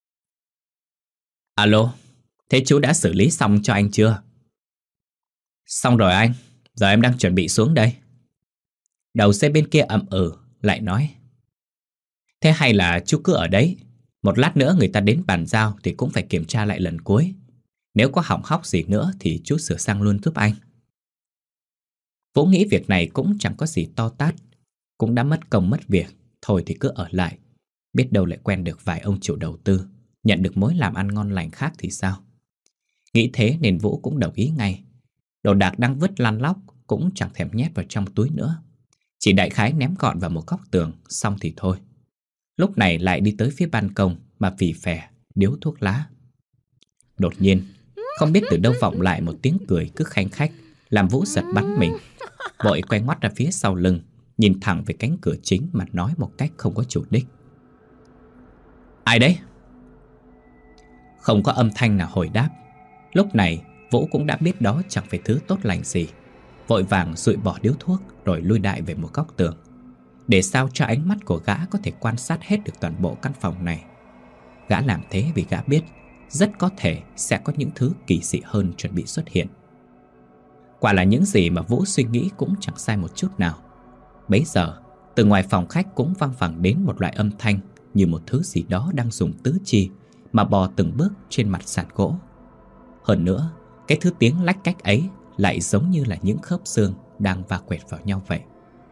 Alo, thế chú đã xử lý xong cho anh chưa? Xong rồi anh, giờ em đang chuẩn bị xuống đây. Đầu dây bên kia ậm ừ, lại nói. Thế hay là chú cứ ở đấy, một lát nữa người ta đến bàn giao thì cũng phải kiểm tra lại lần cuối. Nếu có hỏng hóc gì nữa thì chú sửa sang luôn giúp anh. Vũ nghĩ việc này cũng chẳng có gì to tát, cũng đã mất công mất việc, thôi thì cứ ở lại. Biết đâu lại quen được vài ông chủ đầu tư, nhận được mối làm ăn ngon lành khác thì sao. Nghĩ thế nên Vũ cũng đồng ý ngay. Đồ đạc đang vứt lăn lóc cũng chẳng thèm nhét vào trong túi nữa, chỉ đại khái ném gọn vào một góc tường xong thì thôi. Lúc này lại đi tới phía ban công mà phì phè điếu thuốc lá. Đột nhiên, không biết từ đâu vọng lại một tiếng cười cứ khanh khách, làm Vũ giật bắn mình. Vội quay ngoắt ra phía sau lưng, nhìn thẳng về cánh cửa chính mà nói một cách không có chủ đích. Ai đấy? Không có âm thanh nào hồi đáp. Lúc này Vũ cũng đã biết đó chẳng phải thứ tốt lành gì. Vội vàng dụi bỏ điếu thuốc rồi lui đại về một góc tường, để sao cho ánh mắt của gã có thể quan sát hết được toàn bộ căn phòng này. Gã làm thế vì gã biết rất có thể sẽ có những thứ kỳ dị hơn chuẩn bị xuất hiện. Quả là những gì mà Vũ suy nghĩ cũng chẳng sai một chút nào. Bấy giờ, từ ngoài phòng khách cũng vang vẳng đến một loại âm thanh như một thứ gì đó đang dùng tứ chi mà bò từng bước trên mặt sàn gỗ. Hơn nữa, cái thứ tiếng lách cách ấy lại giống như là những khớp xương đang va quẹt vào nhau vậy.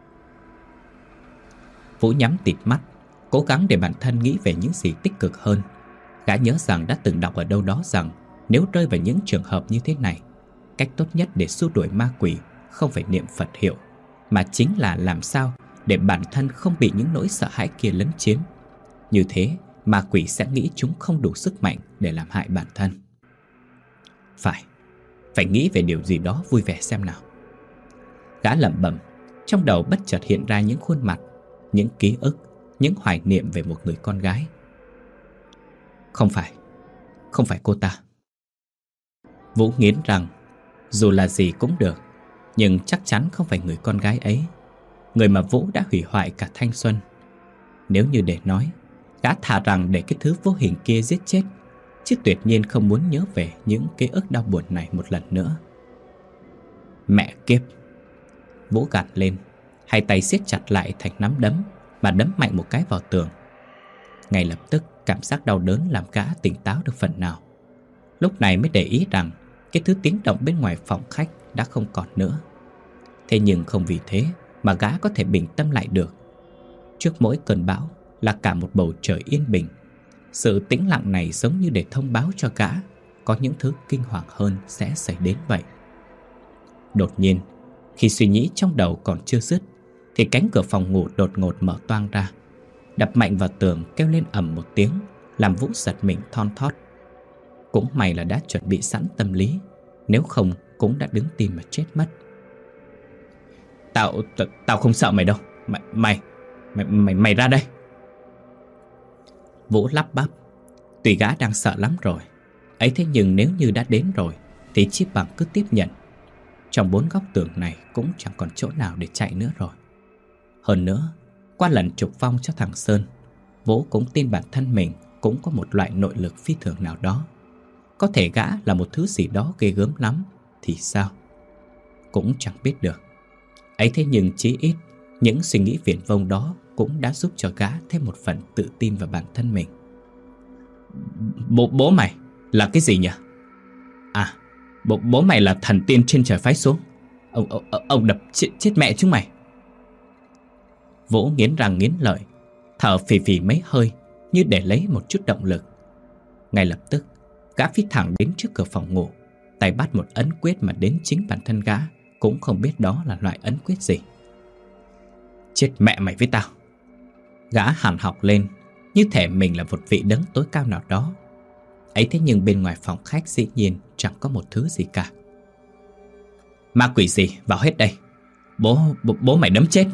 Vũ nhắm tịt mắt, cố gắng để bản thân nghĩ về những gì tích cực hơn. Gã nhớ rằng đã từng đọc ở đâu đó rằng nếu rơi vào những trường hợp như thế này, cách tốt nhất để xua đuổi ma quỷ không phải niệm Phật hiệu, mà chính là làm sao để bản thân không bị những nỗi sợ hãi kia lấn chiếm. Như thế, ma quỷ sẽ nghĩ chúng không đủ sức mạnh để làm hại bản thân. Phải, phải nghĩ về điều gì đó vui vẻ xem nào. Gã lẩm bẩm, trong đầu bất chợt hiện ra những khuôn mặt, những ký ức, những hoài niệm về một người con gái. Không phải, không phải cô ta. Vũ nghiến rằng dù là gì cũng được, nhưng chắc chắn không phải người con gái ấy, người mà Vũ đã hủy hoại cả thanh xuân. Nếu như để nói, gã thà rằng để cái thứ vô hình kia giết chết, chứ tuyệt nhiên không muốn nhớ về những ký ức đau buồn này một lần nữa. Mẹ kiếp! Vũ gạt lên, hai tay siết chặt lại thành nắm đấm và đấm mạnh một cái vào tường. Ngay lập tức cảm giác đau đớn làm gã tỉnh táo được phần nào. Lúc này mới để ý rằng cái thứ tiếng động bên ngoài phòng khách đã không còn nữa. Thế nhưng không vì thế mà gã có thể bình tâm lại được. Trước mỗi cơn bão là cả một bầu trời yên bình. Sự tĩnh lặng này giống như để thông báo cho gã có những thứ kinh hoàng hơn sẽ xảy đến vậy. Đột nhiên, khi suy nghĩ trong đầu còn chưa dứt, thì cánh cửa phòng ngủ đột ngột mở toang ra, đập mạnh vào tường kêu lên ầm một tiếng, làm Vũ giật mình thon thót. Cũng may là đã chuẩn bị sẵn tâm lý, nếu không cũng đã đứng tim mà chết mất. Tao, t- tao không sợ mày đâu. Mày, mày, mày, mày, mày ra đây. Vũ lắp bắp. Tuy gã đang sợ lắm rồi, ấy thế nhưng nếu như đã đến rồi thì chỉ bằng cứ tiếp nhận. Trong bốn góc tường này cũng chẳng còn chỗ nào để chạy nữa rồi. Hơn nữa, qua lần trục phong cho thằng Sơn, Vũ cũng tin bản thân mình cũng có một loại nội lực phi thường nào đó. Có thể gã là một thứ gì đó ghê gớm lắm thì sao? Cũng chẳng biết được. Ấy thế nhưng chí ít, những suy nghĩ viển vông đó cũng đã giúp cho gã thêm một phần tự tin vào bản thân mình. Bố, bố mày là cái gì nhỉ? À, bố, bố mày là thần tiên trên trời phái xuống. Ông, ông, ông đập chết, chết mẹ chúng mày. Vũ nghiến răng nghiến lợi, thở phì phì mấy hơi như để lấy một chút động lực. Ngay lập tức, gã phi thẳng đến trước cửa phòng ngủ, tay bắt một ấn quyết mà đến chính bản thân gã cũng không biết đó là loại ấn quyết gì. Chết mẹ mày với tao! Gã hằn học lên, như thể mình là một vị đấng tối cao nào đó. Ấy thế nhưng bên ngoài phòng khách dĩ nhiên chẳng có một thứ gì cả. Ma quỷ gì, vào hết đây! Bố, bố, bố mày đấm chết!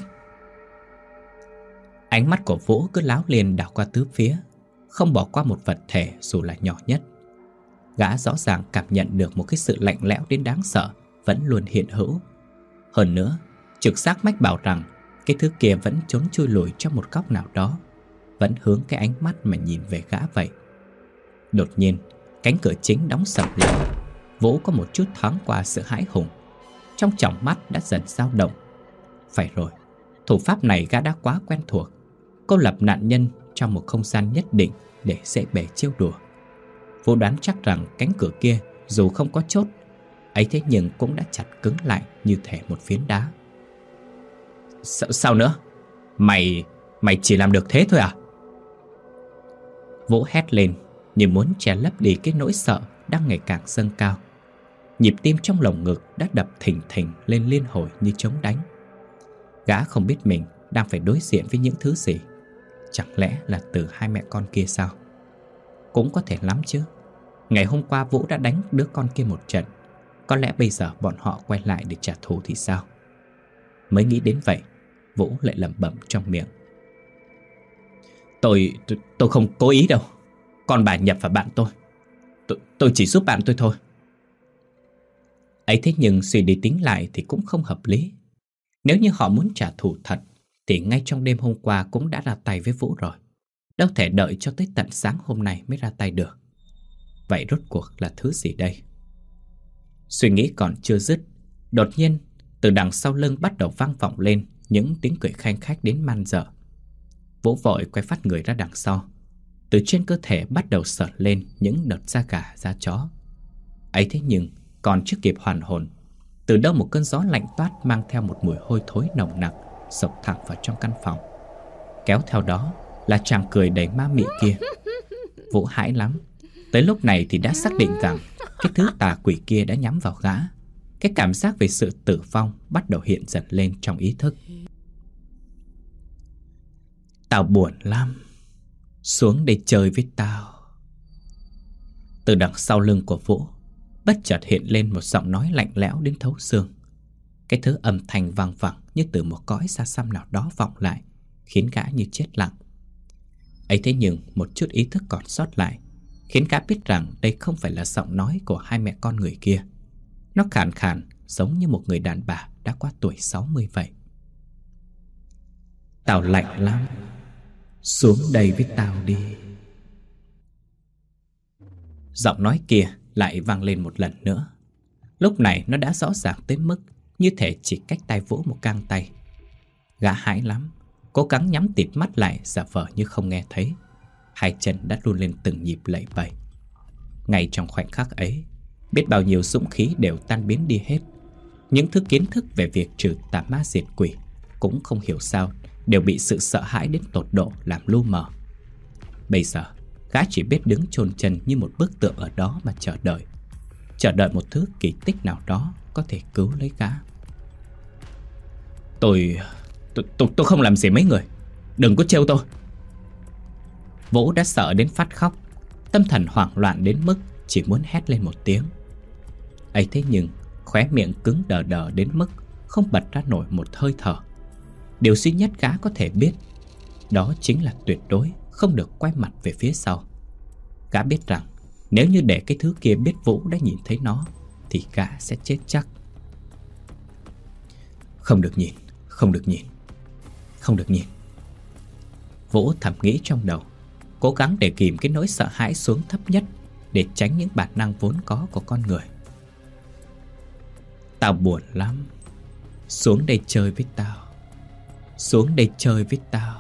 Ánh mắt của Vũ cứ láo liền đảo qua tứ phía, không bỏ qua một vật thể dù là nhỏ nhất. Gã rõ ràng cảm nhận được một cái sự lạnh lẽo đến đáng sợ vẫn luôn hiện hữu. Hơn nữa, trực giác mách bảo rằng cái thứ kia vẫn trốn chui lùi trong một góc nào đó, vẫn hướng cái ánh mắt mà nhìn về gã vậy. Đột nhiên, cánh cửa chính đóng sập lại. Vũ có một chút thoáng qua sự hãi hùng, trong tròng mắt đã dần dao động. Phải rồi, thủ pháp này gã đã quá quen thuộc, cô lập nạn nhân trong một không gian nhất định để dễ bề trêu đùa. Vũ đoán chắc rằng cánh cửa kia dù không có chốt, ấy thế nhưng cũng đã chặt cứng lại như thể một phiến đá. S sao nữa? Mày, mày chỉ làm được thế thôi à? Vũ hét lên như muốn che lấp đi cái nỗi sợ đang ngày càng dâng cao. Nhịp tim trong lồng ngực đã đập thình thình lên liên hồi như trống đánh. Gã không biết mình đang phải đối diện với những thứ gì. Chẳng lẽ là từ hai mẹ con kia sao? Cũng có thể lắm chứ. Ngày hôm qua Vũ đã đánh đứa con kia một trận, có lẽ bây giờ bọn họ quay lại để trả thù thì sao? Mới nghĩ đến vậy, Vũ lại lẩm bẩm trong miệng. Tôi, tôi, tôi không cố ý đâu. Con bà nhập vào bạn tôi. Tôi, tôi chỉ giúp bạn tôi thôi. Ấy thế nhưng suy đi tính lại thì cũng không hợp lý. Nếu như họ muốn trả thù thật thì ngay trong đêm hôm qua cũng đã ra tay với Vũ rồi. Đâu thể đợi cho tới tận sáng hôm nay mới ra tay được. Vậy rốt cuộc là thứ gì đây? Suy nghĩ còn chưa dứt, đột nhiên từ đằng sau lưng bắt đầu vang vọng lên những tiếng cười khanh khách đến man dợ. Vũ vội quay phát người ra đằng sau. Từ trên cơ thể bắt đầu sởn lên những đợt da gà da chó. Ấy thế nhưng còn chưa kịp hoàn hồn, từ đâu một cơn gió lạnh toát mang theo một mùi hôi thối nồng nặc xộc thẳng vào trong căn phòng. Kéo theo đó là chàng cười đầy ma mị kia. Vũ hãi lắm. Tới lúc này thì đã xác định rằng cái thứ tà quỷ kia đã nhắm vào gã. Cái cảm giác về sự tử vong bắt đầu hiện dần lên trong ý thức. Tao buồn lắm, xuống đây chơi với tao. Từ đằng sau lưng của Vũ bất chợt hiện lên một giọng nói lạnh lẽo đến thấu xương. Cái thứ âm thanh vang vẳng như từ một cõi xa xăm nào đó vọng lại, khiến gã như chết lặng. Ấy thế nhưng một chút ý thức còn sót lại khiến gã biết rằng đây không phải là giọng nói của hai mẹ con người kia. Nó khàn khàn giống như một người đàn bà đã qua tuổi sáu mươi vậy. Tao lạnh lắm, xuống đây với tao đi. Giọng nói kia lại vang lên một lần nữa. Lúc này nó đã rõ ràng tới mức như thể chỉ cách tai Vũ một gang tay. Gã hãi lắm, cố gắng nhắm tịt mắt lại giả vờ như không nghe thấy. Hai chân đã run lên từng nhịp lẩy bẩy. Ngay trong khoảnh khắc ấy, biết bao nhiêu dũng khí đều tan biến đi hết. Những thứ kiến thức về việc trừ tà ma diệt quỷ cũng không hiểu sao đều bị sự sợ hãi đến tột độ làm lu mờ. Bây giờ gã chỉ biết đứng chôn chân như một bức tượng ở đó mà chờ đợi. Chờ đợi một thứ kỳ tích nào đó có thể cứu lấy gã. Tôi... Tôi, tôi, tôi không làm gì mấy người. Đừng có trêu tôi. Vũ đã sợ đến phát khóc, tâm thần hoảng loạn đến mức chỉ muốn hét lên một tiếng. Ấy thế nhưng khóe miệng cứng đờ đờ đến mức không bật ra nổi một hơi thở. Điều duy nhất gã có thể biết đó chính là tuyệt đối không được quay mặt về phía sau. Gã biết rằng nếu như để cái thứ kia biết Vũ đã nhìn thấy nó thì gã sẽ chết chắc. Không được nhìn, không được nhìn. Không được nhìn. Vũ thầm nghĩ trong đầu, cố gắng để kìm cái nỗi sợ hãi xuống thấp nhất, để tránh những bản năng vốn có của con người. Tao buồn lắm. Xuống đây chơi với tao. Xuống đây chơi với tao.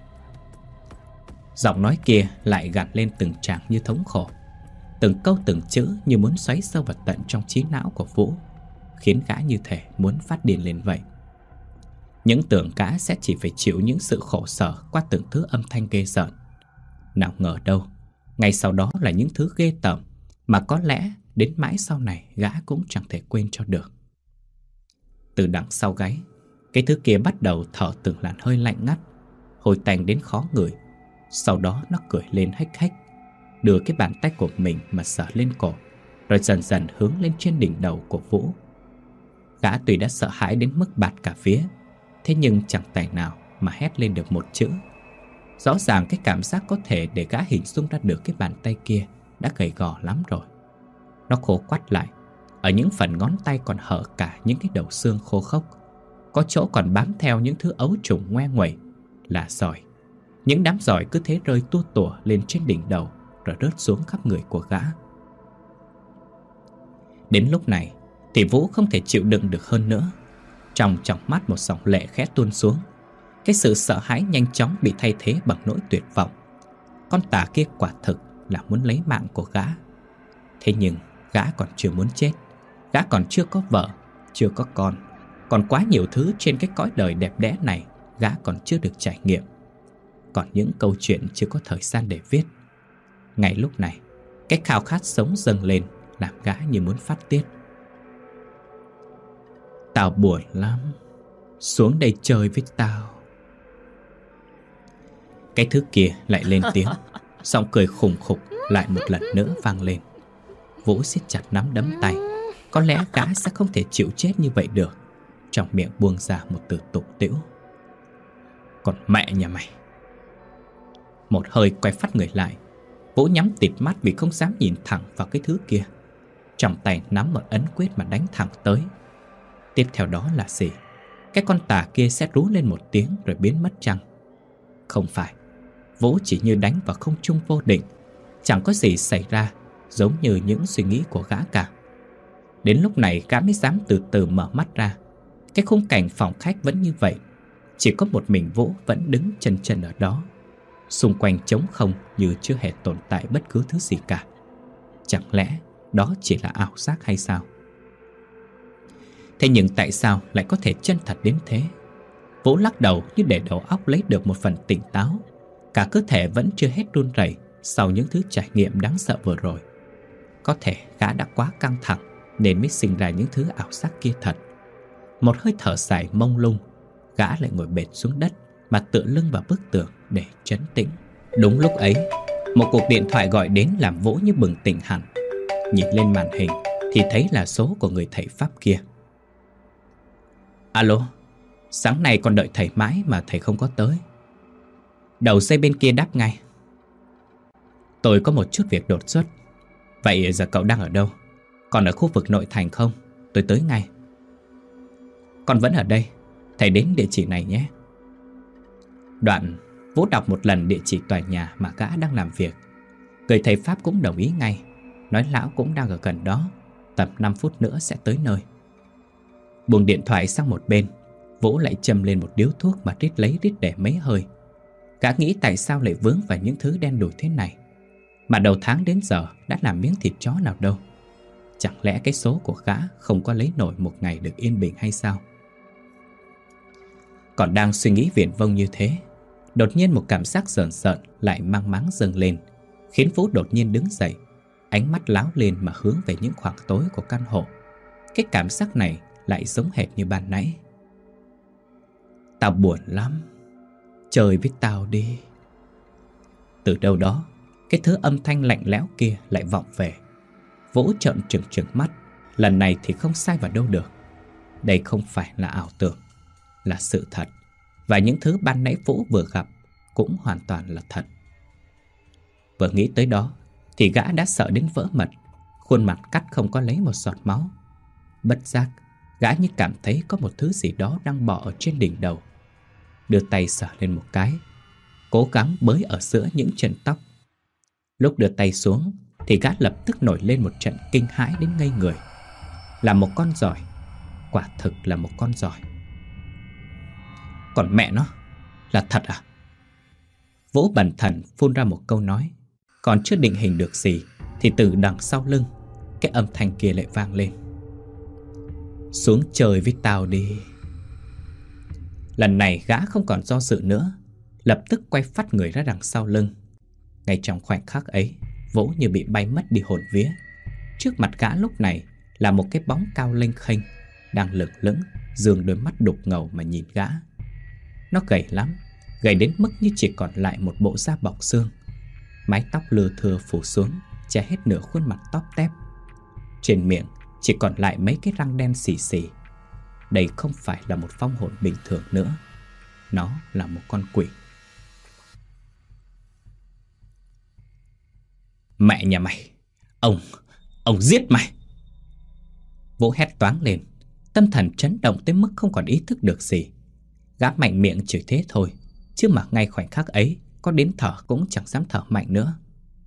Giọng nói kia lại gạt lên từng tràng như thống khổ. Từng câu từng chữ như muốn xoáy sâu vào tận trong trí não của Vũ, khiến gã như thể muốn phát điên lên vậy. Những tưởng gã sẽ chỉ phải chịu những sự khổ sở qua từng thứ âm thanh ghê rợn. Nào ngờ đâu, ngay sau đó là những thứ ghê tởm mà có lẽ đến mãi sau này gã cũng chẳng thể quên cho được. Từ đằng sau gáy, cái thứ kia bắt đầu thở từng làn hơi lạnh ngắt, hôi tanh đến khó ngửi. Sau đó nó cười lên hách hách, đưa cái bàn tay của mình mà sờ lên cổ, rồi dần dần hướng lên trên đỉnh đầu của Vũ. Gã tuy đã sợ hãi đến mức bạt cả vía, thế nhưng chẳng tài nào mà hét lên được một chữ. Rõ ràng cái cảm giác có thể để gã hình dung ra được cái bàn tay kia đã gầy gò lắm rồi. Nó khô quắt lại, ở những phần ngón tay còn hở cả những cái đầu xương khô khốc. Có chỗ còn bám theo những thứ ấu trùng ngoe nguẩy là giỏi. Những đám giỏi cứ thế rơi tua tủa lên trên đỉnh đầu, rồi rớt xuống khắp người của gã. Đến lúc này thì Vũ không thể chịu đựng được hơn nữa. Trong tròng mắt một dòng lệ khẽ tuôn xuống. Cái sự sợ hãi nhanh chóng bị thay thế bằng nỗi tuyệt vọng. Con tà kia quả thực là muốn lấy mạng của gã. Thế nhưng gã còn chưa muốn chết. Gã còn chưa có vợ, chưa có con. Còn quá nhiều thứ trên cái cõi đời đẹp đẽ này gã còn chưa được trải nghiệm. Còn những câu chuyện chưa có thời gian để viết. Ngay lúc này, cái khao khát sống dâng lên, làm gã như muốn phát tiết. Tao buồn lắm. Xuống đây chơi với tao. Cái thứ kia lại lên tiếng. Giọng cười khùng khục lại một lần nữa vang lên. Vũ siết chặt nắm đấm tay. Có lẽ gã sẽ không thể chịu chết như vậy được. Trong miệng buông ra một từ tục tĩu. Còn mẹ nhà mày. Một hơi quay phát người lại, Vũ nhắm tịt mắt vì không dám nhìn thẳng vào cái thứ kia. Trong tay nắm một ấn quyết mà đánh thẳng tới. Tiếp theo đó là gì? Cái con tà kia sẽ rú lên một tiếng rồi biến mất chăng? Không phải. Vũ chỉ như đánh vào không trung vô định. Chẳng có gì xảy ra, giống như những suy nghĩ của gã cả. Đến lúc này gã mới dám từ từ mở mắt ra. Cái khung cảnh phòng khách vẫn như vậy. Chỉ có một mình Vũ vẫn đứng chân chân ở đó. Xung quanh trống không như chưa hề tồn tại bất cứ thứ gì cả. Chẳng lẽ đó chỉ là ảo giác hay sao? Thế nhưng tại sao lại có thể chân thật đến thế? Vũ lắc đầu như để đầu óc lấy được một phần tỉnh táo. Cả cơ thể vẫn chưa hết run rẩy sau những thứ trải nghiệm đáng sợ vừa rồi. Có thể gã đã quá căng thẳng nên mới sinh ra những thứ ảo giác kia thật. Một hơi thở dài mông lung, gã lại ngồi bệt xuống đất mà tựa lưng vào bức tường để trấn tĩnh. Đúng lúc ấy, một cuộc điện thoại gọi đến làm Vũ như bừng tỉnh hẳn. Nhìn lên màn hình thì thấy là số của người thầy Pháp kia. Alo, sáng nay con đợi thầy mãi mà thầy không có tới. Đầu dây bên kia đáp ngay. Tôi có một chút việc đột xuất. Vậy giờ cậu đang ở đâu? Còn ở khu vực nội thành không? Tôi tới ngay. Con vẫn ở đây. Thầy đến địa chỉ này nhé. Đoạn Vũ đọc một lần địa chỉ tòa nhà mà gã đang làm việc. Người thầy Pháp cũng đồng ý ngay, nói lão cũng đang ở gần đó, tầm năm phút nữa sẽ tới nơi. Buông điện thoại sang một bên, Vũ lại châm lên một điếu thuốc mà rít lấy rít để mấy hơi. Gã nghĩ tại sao lại vướng vào những thứ đen đủi thế này, mà đầu tháng đến giờ đã làm miếng thịt chó nào đâu. Chẳng lẽ cái số của gã không có lấy nổi một ngày được yên bình hay sao? Còn đang suy nghĩ viển vông như thế, đột nhiên một cảm giác rờn rợn lại mang máng dâng lên, khiến Vũ đột nhiên đứng dậy, ánh mắt láo lên mà hướng về những khoảng tối của căn hộ. Cái cảm giác này lại giống hệt như ban nãy. Tao buồn lắm. Chơi với tao đi. Từ đâu đó, cái thứ âm thanh lạnh lẽo kia lại vọng về. Vũ trợn trừng trừng mắt. Lần này thì không sai vào đâu được. Đây không phải là ảo tưởng, là sự thật. Và những thứ ban nãy Vũ vừa gặp cũng hoàn toàn là thật. Vừa nghĩ tới đó thì gã đã sợ đến vỡ mật, khuôn mặt cắt không có lấy một giọt máu. Bất giác, gã như cảm thấy có một thứ gì đó đang bò ở trên đỉnh đầu. đưa tay sờ lên một cái, cố gắng bới ở giữa những chân tóc. Lúc đưa tay xuống thì gã lập tức nổi lên một trận kinh hãi đến ngây người. Là một con giỏi, quả thực là một con giỏi. Còn mẹ nó, là thật à? Vũ bần thần phun ra một câu nói, còn chưa định hình được gì thì từ đằng sau lưng, cái âm thanh kia lại vang lên. Xuống chơi với tao đi. Lần này gã không còn do dự nữa, lập tức quay phắt người ra đằng sau lưng. Ngay trong khoảnh khắc ấy, Vũ như bị bay mất đi hồn vía. Trước mặt gã lúc này là một cái bóng cao lênh khênh, đang lững lững dương đôi mắt đục ngầu mà nhìn gã. Nó gầy lắm, gầy đến mức như chỉ còn lại một bộ da bọc xương. Mái tóc lưa thưa phủ xuống, che hết nửa khuôn mặt tóp tép. Trên miệng chỉ còn lại mấy cái răng đen xì xì. Đây không phải là một vong hồn bình thường nữa, nó là một con quỷ. Mẹ nhà mày, Ông, ông giết mày! Vũ hét toáng lên, tâm thần chấn động tới mức không còn ý thức được gì. Gã mạnh miệng chửi thế thôi, chứ mà ngay khoảnh khắc ấy có đến thở cũng chẳng dám thở mạnh nữa.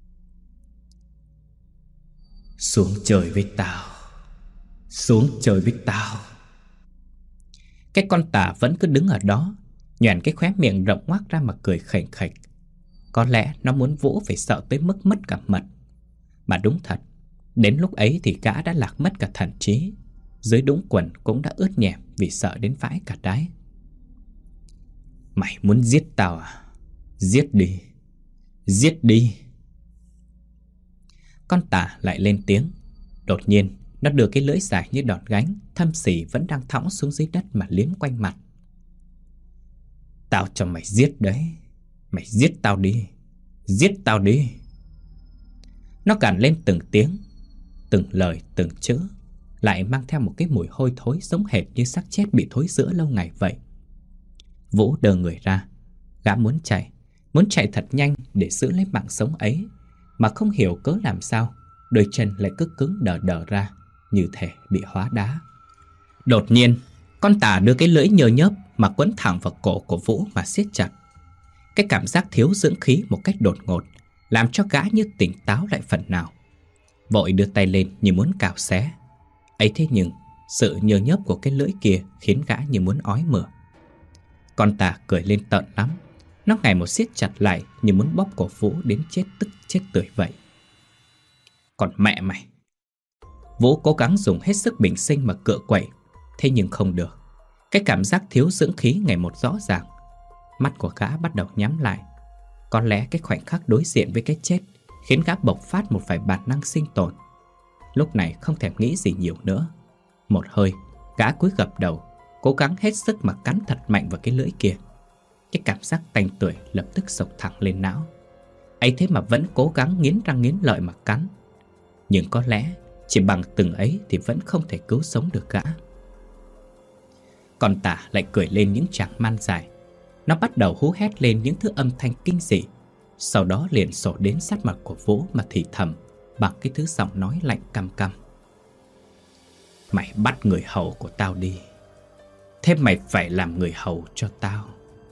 Xuống chơi với tao, xuống chơi với tao. Cái con tà vẫn cứ đứng ở đó, nhoẻn cái khóe miệng rộng ngoác ra mà cười khểnh khệch. Có lẽ nó muốn Vũ phải sợ tới mức mất cả mật. Mà đúng thật, đến lúc ấy thì gã đã lạc mất cả thần trí. Dưới đũng quần cũng đã ướt nhẹp vì sợ đến vãi cả đáy. Mày muốn giết tao à? Giết đi, giết đi. Con tà lại lên tiếng. Đột nhiên nó đưa cái lưỡi dài như đòn gánh, thâm sỉ vẫn đang thõng xuống dưới đất mà liếm quanh mặt. Tao cho mày giết đấy. Mày giết tao đi, giết tao đi. Nó gằn lên từng tiếng, từng lời từng chữ, lại mang theo một cái mùi hôi thối giống hệt như xác chết bị thối rữa lâu ngày vậy. Vũ đờ người ra. Gã muốn chạy, muốn chạy thật nhanh để giữ lấy mạng sống ấy, mà không hiểu cớ làm sao đôi chân lại cứ cứng đờ đờ ra, như thể bị hóa đá. Đột nhiên, con tà đưa cái lưỡi nhơ nhớp mà quấn thẳng vào cổ của Vũ mà siết chặt. Cái cảm giác thiếu dưỡng khí một cách đột ngột làm cho gã như tỉnh táo lại phần nào. Vội đưa tay lên như muốn cào xé. Ấy thế nhưng sự nhơ nhớp của cái lưỡi kia khiến gã như muốn ói mửa. Con tà cười lên tợn lắm. Nó ngày một siết chặt lại như muốn bóp cổ Vũ đến chết tức chết tươi vậy. Còn mẹ mày! Vũ cố gắng dùng hết sức bình sinh mà cựa quậy. Thế nhưng không được. Cái cảm giác thiếu dưỡng khí ngày một rõ ràng. Mắt của gã bắt đầu nhắm lại. Có lẽ cái khoảnh khắc đối diện với cái chết khiến gã bộc phát một vài bản năng sinh tồn. Lúc này không thèm nghĩ gì nhiều nữa. Một hơi, gã cúi gập đầu, cố gắng hết sức mà cắn thật mạnh vào cái lưỡi kia. Cái cảm giác tanh tưởi lập tức xộc thẳng lên não. Ấy thế mà vẫn cố gắng nghiến răng nghiến lợi mà cắn. Nhưng có lẽ chỉ bằng từng ấy thì vẫn không thể cứu sống được gã. Con tà lại cười lên những tràng man dài. Nó bắt đầu hú hét lên những thứ âm thanh kinh dị. Sau đó liền sổ đến sát mặt của Vũ mà thì thầm bằng cái thứ giọng nói lạnh căm căm. Mày bắt người hầu của tao đi, thế mày phải làm người hầu cho tao.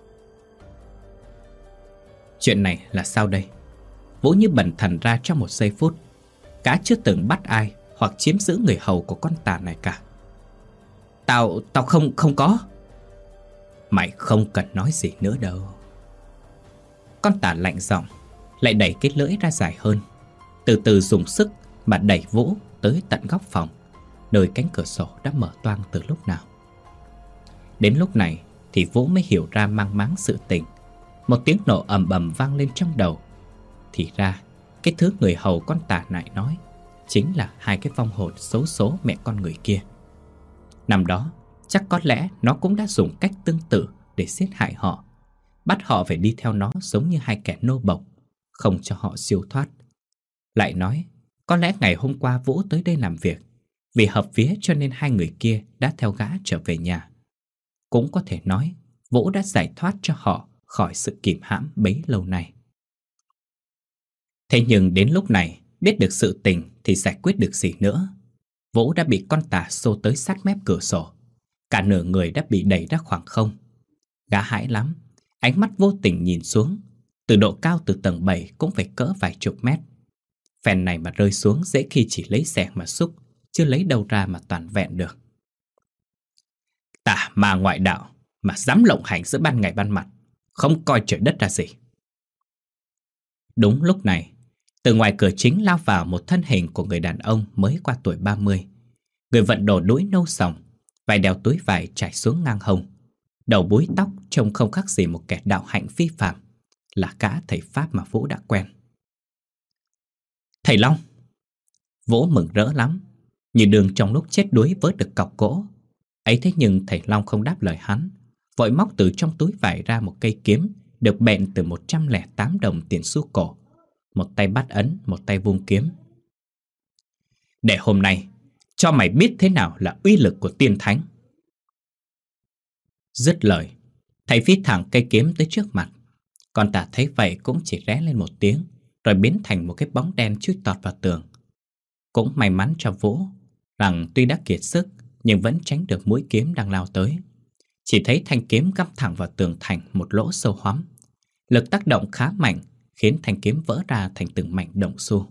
Chuyện này là sao đây? Vũ như bần thần ra trong một giây phút. Gã chưa từng bắt ai hoặc chiếm giữ người hầu của con tà này cả. Tao, tao không, không có. Mày không cần nói gì nữa đâu. Con tà lạnh giọng, lại đẩy cái lưỡi ra dài hơn, từ từ dùng sức mà đẩy Vũ tới tận góc phòng, nơi cánh cửa sổ đã mở toang từ lúc nào. Đến lúc này thì Vũ mới hiểu ra mang máng sự tình. Một tiếng nổ ầm ầm vang lên trong đầu. Thì ra cái thứ người hầu con tà này nói chính là hai cái vong hồn xấu số mẹ con người kia. Năm đó chắc có lẽ nó cũng đã dùng cách tương tự để giết hại họ, bắt họ phải đi theo nó giống như hai kẻ nô bộc, không cho họ siêu thoát. Lại nói, có lẽ ngày hôm qua Vũ tới đây làm việc, vì hợp vía cho nên hai người kia đã theo gã trở về nhà. Cũng có thể nói, Vũ đã giải thoát cho họ khỏi sự kìm hãm bấy lâu nay. Thế nhưng đến lúc này, biết được sự tình thì giải quyết được gì nữa. Vũ đã bị con tà xô tới sát mép cửa sổ. Cả nửa người đã bị đẩy ra khoảng không. Gã hãi lắm, ánh mắt vô tình nhìn xuống. Từ độ cao từ tầng bảy cũng phải cỡ vài chục mét. Phèn này mà rơi xuống dễ khi chỉ lấy xẻng mà xúc, chưa lấy đâu ra mà toàn vẹn được. Tà ma ngoại đạo mà dám lộng hành giữa ban ngày ban mặt, không coi trời đất ra gì. Đúng lúc này, từ ngoài cửa chính lao vào một thân hình của người đàn ông mới qua tuổi ba mươi. Người vận đồ đuối nâu sòng, vài đeo túi vải trải xuống ngang hông, đầu búi tóc trông không khác gì một kẻ đạo hạnh phi phàm, là cả thầy Pháp mà Vũ đã quen. Thầy Long! Vũ mừng rỡ lắm, như đường trong lúc chết đuối vớt được cọc gỗ. Ấy thế nhưng thầy Long không đáp lời hắn, vội móc từ trong túi vải ra một cây kiếm được bện từ một trăm lẻ tám đồng tiền xu cổ. Một tay bắt ấn, một tay vung kiếm. Để hôm nay cho mày biết thế nào là uy lực của tiên thánh. Dứt lời, thầy phi thẳng cây kiếm tới trước mặt. Con Tả thấy vậy cũng chỉ ré lên một tiếng, rồi biến thành một cái bóng đen chui tọt vào tường. Cũng may mắn cho Vũ rằng tuy đã kiệt sức nhưng vẫn tránh được mũi kiếm đang lao tới. Chỉ thấy thanh kiếm găm thẳng vào tường thành một lỗ sâu hoắm. Lực tác động khá mạnh, khiến thanh kiếm vỡ ra thành từng mảnh đồng xu.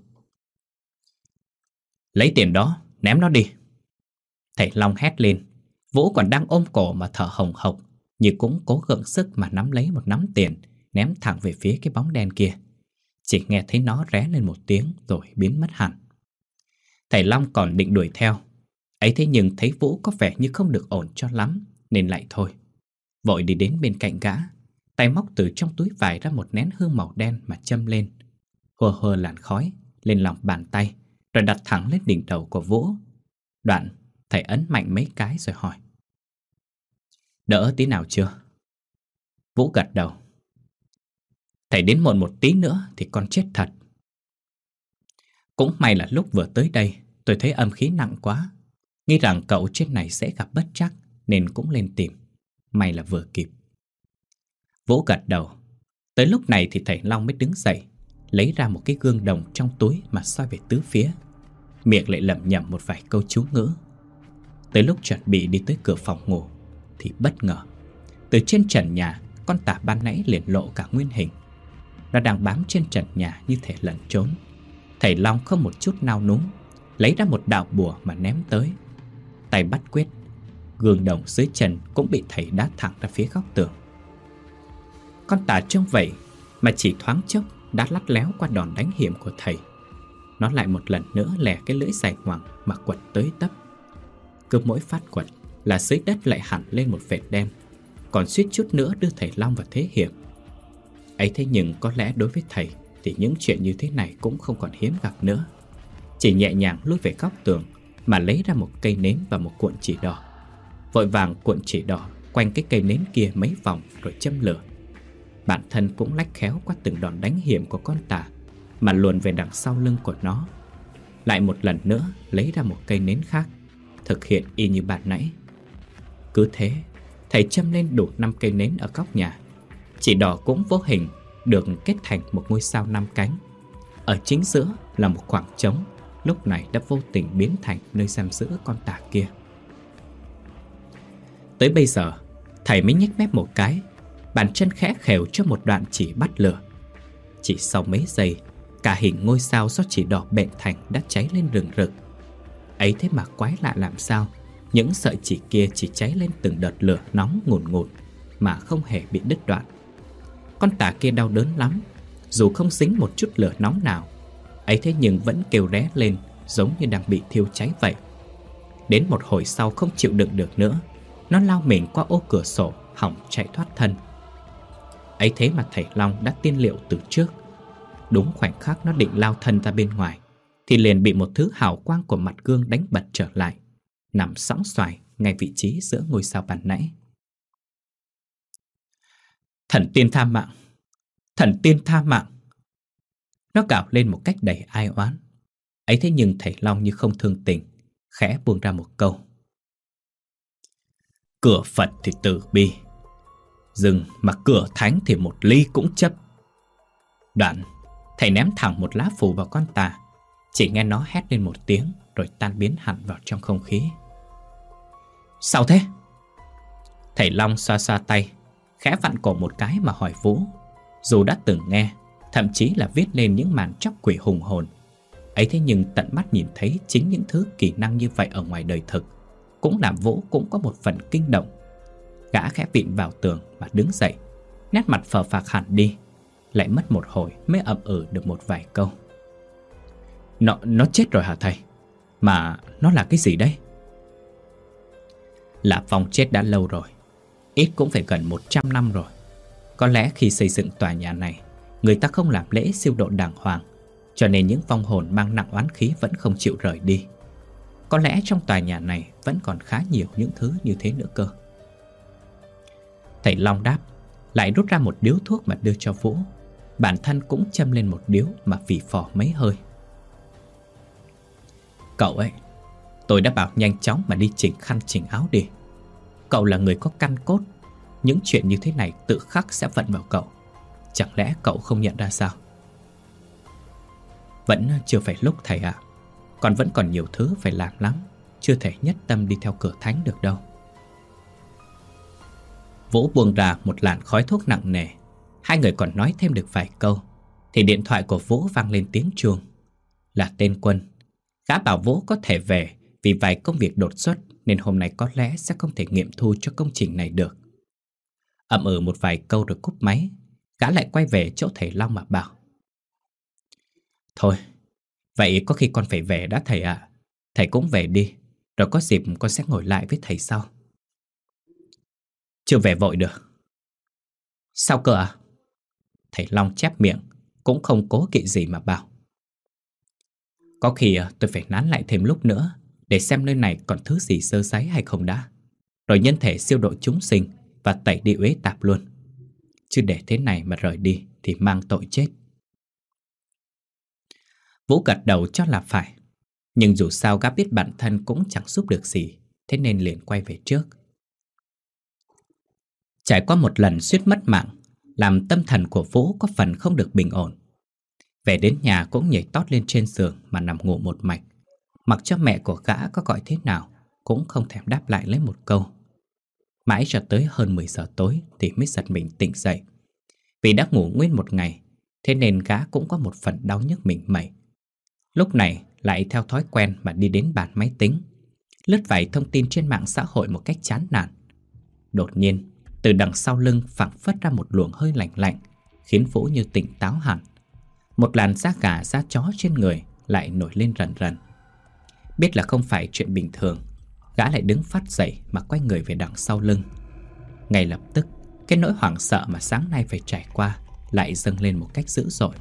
Lấy tiền đó, ném nó đi. Thầy Long hét lên. Vũ còn đang ôm cổ mà thở hồng hộc, như cũng cố gượng sức mà nắm lấy một nắm tiền, ném thẳng về phía cái bóng đen kia. Chỉ nghe thấy nó ré lên một tiếng rồi biến mất hẳn. Thầy Long còn định đuổi theo, ấy thế nhưng thấy Vũ có vẻ như không được ổn cho lắm, nên lại thôi. Vội đi đến bên cạnh gã, tay móc từ trong túi vải ra một nén hương màu đen mà châm lên. Hơ hơ làn khói lên lòng bàn tay, rồi đặt thẳng lên đỉnh đầu của Vũ. Đoạn thầy ấn mạnh mấy cái rồi hỏi: Đỡ tí nào chưa? Vũ gật đầu. Thầy đến muộn một tí nữa thì con chết thật. Cũng may là lúc vừa tới đây tôi thấy âm khí nặng quá, nghĩ rằng cậu trên này sẽ gặp bất trắc, nên cũng lên tìm. May là vừa kịp. Vũ gật đầu. Tới lúc này thì thầy Long mới đứng dậy, lấy ra một cái gương đồng trong túi mà soi về tứ phía, miệng lại lẩm nhẩm một vài câu chú ngữ. Tới lúc chuẩn bị đi tới cửa phòng ngủ thì bất ngờ, từ trên trần nhà, con Tả ban nãy liền lộ cả nguyên hình. Nó đang bám trên trần nhà như thể lẩn trốn. Thầy Long không một chút nao núng, lấy ra một đạo bùa mà ném tới. Tay bắt quyết, gương đồng dưới chân cũng bị thầy đá thẳng ra phía góc tường. Con Tả trông vậy mà chỉ thoáng chốc đã lắt léo qua đòn đánh hiểm của thầy. Nó lại một lần nữa lè cái lưỡi dài ngoằng mà quật tới tấp. Cứ mỗi phát quật là dưới đất lại hẳn lên một vệt đen, còn suýt chút nữa đưa thầy Long vào thế hiểm. Ấy thế nhưng có lẽ đối với thầy thì những chuyện như thế này cũng không còn hiếm gặp nữa. Chỉ nhẹ nhàng lui về góc tường mà lấy ra một cây nến và một cuộn chỉ đỏ. Vội vàng cuộn chỉ đỏ quanh cái cây nến kia mấy vòng rồi châm lửa. Bản thân cũng lách khéo qua từng đòn đánh hiểm của con Tả mà luồn về đằng sau lưng của nó. Lại một lần nữa lấy ra một cây nến khác, thực hiện y như bạn nãy. Cứ thế, thầy châm lên đủ năm cây nến ở góc nhà. Chỉ đỏ cũng vô hình được kết thành một ngôi sao năm cánh. Ở chính giữa là một khoảng trống, lúc này đã vô tình biến thành nơi giam giữ con Tả kia. Tới bây giờ, thầy mới nhếch mép một cái, bàn chân khẽ khều cho một đoạn chỉ bắt lửa. Chỉ sau mấy giây, cả hình ngôi sao do chỉ đỏ bện thành đã cháy lên rừng rực. Ấy thế mà quái lạ làm sao, những sợi chỉ kia chỉ cháy lên từng đợt lửa nóng ngùn ngụt mà không hề bị đứt đoạn. Con Tả kia đau đớn lắm, dù không dính một chút lửa nóng nào. Ấy thế nhưng vẫn kêu ré lên giống như đang bị thiêu cháy vậy. Đến một hồi sau không chịu đựng được nữa, nó lao mình qua ô cửa sổ hỏng chạy thoát thân. Ấy thế mà thầy Long đã tiên liệu từ trước. Đúng khoảnh khắc nó định lao thân ra bên ngoài thì liền bị một thứ hào quang của mặt gương đánh bật trở lại, nằm sõng xoài ngay vị trí giữa ngôi sao ban nãy. Thần tiên tha mạng! Thần tiên tha mạng! Nó gào lên một cách đầy ai oán. Ấy thế nhưng thầy Long như không thương tình, khẽ buông ra một câu: Cửa Phật thì từ bi, dừng mà cửa thánh thì một ly cũng chấp. Đoạn thầy ném thẳng một lá phù vào con Tà. Chỉ nghe nó hét lên một tiếng rồi tan biến hẳn vào trong không khí. Sao thế? Thầy Long xoa xoa tay, khẽ vặn cổ một cái mà hỏi Vũ. Dù đã từng nghe, thậm chí là viết lên những màn tróc quỷ hùng hồn, ấy thế nhưng tận mắt nhìn thấy chính những thứ kỳ năng như vậy ở ngoài đời thực cũng làm Vũ cũng có một phần kinh động. Gã khẽ vịn vào tường và đứng dậy, nét mặt phờ phạc hẳn đi. Lại mất một hồi mới ậm ừ được một vài câu. Nó, nó chết rồi hả thầy? Mà nó là cái gì đấy? Là Phong chết đã lâu rồi, ít cũng phải gần một trăm năm rồi. Có lẽ khi xây dựng tòa nhà này, người ta không làm lễ siêu độ đàng hoàng, cho nên những vong hồn mang nặng oán khí vẫn không chịu rời đi. Có lẽ trong tòa nhà này vẫn còn khá nhiều những thứ như thế nữa cơ. Thầy Long đáp, lại rút ra một điếu thuốc mà đưa cho Vũ. Bản thân cũng châm lên một điếu mà phì phò mấy hơi. Cậu ấy, tôi đã bảo nhanh chóng mà đi chỉnh khăn chỉnh áo đi. Cậu là người có căn cốt, những chuyện như thế này tự khắc sẽ vận vào cậu. Chẳng lẽ cậu không nhận ra sao? Vẫn chưa phải lúc thầy ạ. Còn vẫn còn nhiều thứ phải làm lắm, chưa thể nhất tâm đi theo cửa thánh được đâu. Vũ buông ra một làn khói thuốc nặng nề. Hai người còn nói thêm được vài câu thì điện thoại của Vũ vang lên tiếng chuông. Là tên Quân. Gã bảo Vũ có thể về vì vài công việc đột xuất nên hôm nay có lẽ sẽ không thể nghiệm thu cho công trình này được. Ậm ừ một vài câu rồi cúp máy. Gã lại quay về chỗ thầy Long mà bảo, thôi, vậy có khi con phải về đã thầy ạ. À. Thầy cũng về đi, rồi có dịp con sẽ ngồi lại với thầy sau. Chưa về vội được. Sao cơ à? Thầy Long chép miệng, cũng không cố kỵ gì mà bảo, có khi tôi phải nán lại thêm lúc nữa để xem nơi này còn thứ gì sơ sấy hay không đã, rồi nhân thể siêu độ chúng sinh và tẩy đi uế tạp luôn. Chứ để thế này mà rời đi thì mang tội chết. Vũ gật đầu cho là phải. Nhưng dù sao gã biết bản thân cũng chẳng giúp được gì, thế nên liền quay về trước. Trải qua một lần suýt mất mạng, làm tâm thần của Vũ có phần không được bình ổn. Về đến nhà cũng nhảy tót lên trên giường mà nằm ngủ một mạch. Mặc cho mẹ của gã có gọi thế nào cũng không thèm đáp lại lấy một câu. Mãi cho tới hơn mười giờ tối thì mới giật mình tỉnh dậy. Vì đã ngủ nguyên một ngày, thế nên gã cũng có một phần đau nhức mình mẩy. Lúc này lại theo thói quen mà đi đến bàn máy tính, lướt vài thông tin trên mạng xã hội một cách chán nản. Đột nhiên, từ đằng sau lưng phảng phất ra một luồng hơi lạnh lạnh, khiến Vũ như tỉnh táo hẳn. Một làn da gà da chó trên người lại nổi lên rần rần. Biết là không phải chuyện bình thường, gã lại đứng phát dậy mà quay người về đằng sau lưng. Ngay lập tức, cái nỗi hoảng sợ mà sáng nay phải trải qua lại dâng lên một cách dữ dội.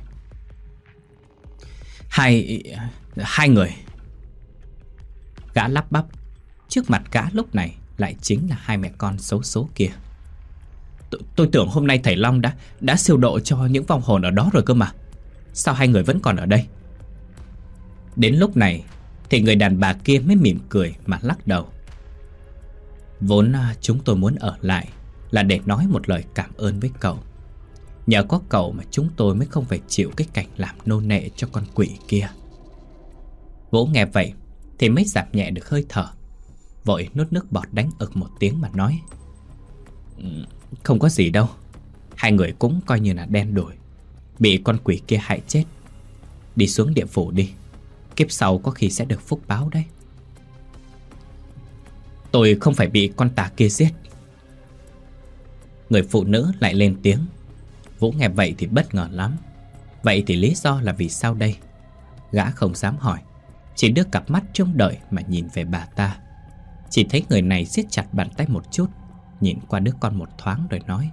Hai... hai người. Gã lắp bắp. Trước mặt gã lúc này lại chính là hai mẹ con xấu số kia. Tôi, tôi tưởng hôm nay thầy Long đã đã siêu độ cho những vong hồn ở đó rồi cơ mà. Sao hai người vẫn còn ở đây? Đến lúc này thì người đàn bà kia mới mỉm cười mà lắc đầu. Vốn chúng tôi muốn ở lại là để nói một lời cảm ơn với cậu. Nhờ có cậu mà chúng tôi mới không phải chịu cái cảnh làm nô nệ cho con quỷ kia. Vũ nghe vậy thì mới giảm nhẹ được hơi thở, vội nuốt nước bọt đánh ực một tiếng mà nói, không có gì đâu. Hai người cũng coi như là đen đủi, bị con quỷ kia hại chết. Đi xuống địa phủ đi, kiếp sau có khi sẽ được phúc báo đấy. Tôi không phải bị con tà kia giết. Người phụ nữ lại lên tiếng. Vũ nghe vậy thì bất ngờ lắm. Vậy thì lý do là vì sao đây? Gã không dám hỏi, chỉ đưa cặp mắt trông đợi mà nhìn về bà ta. Chỉ thấy người này siết chặt bàn tay một chút, nhìn qua đứa con một thoáng rồi nói,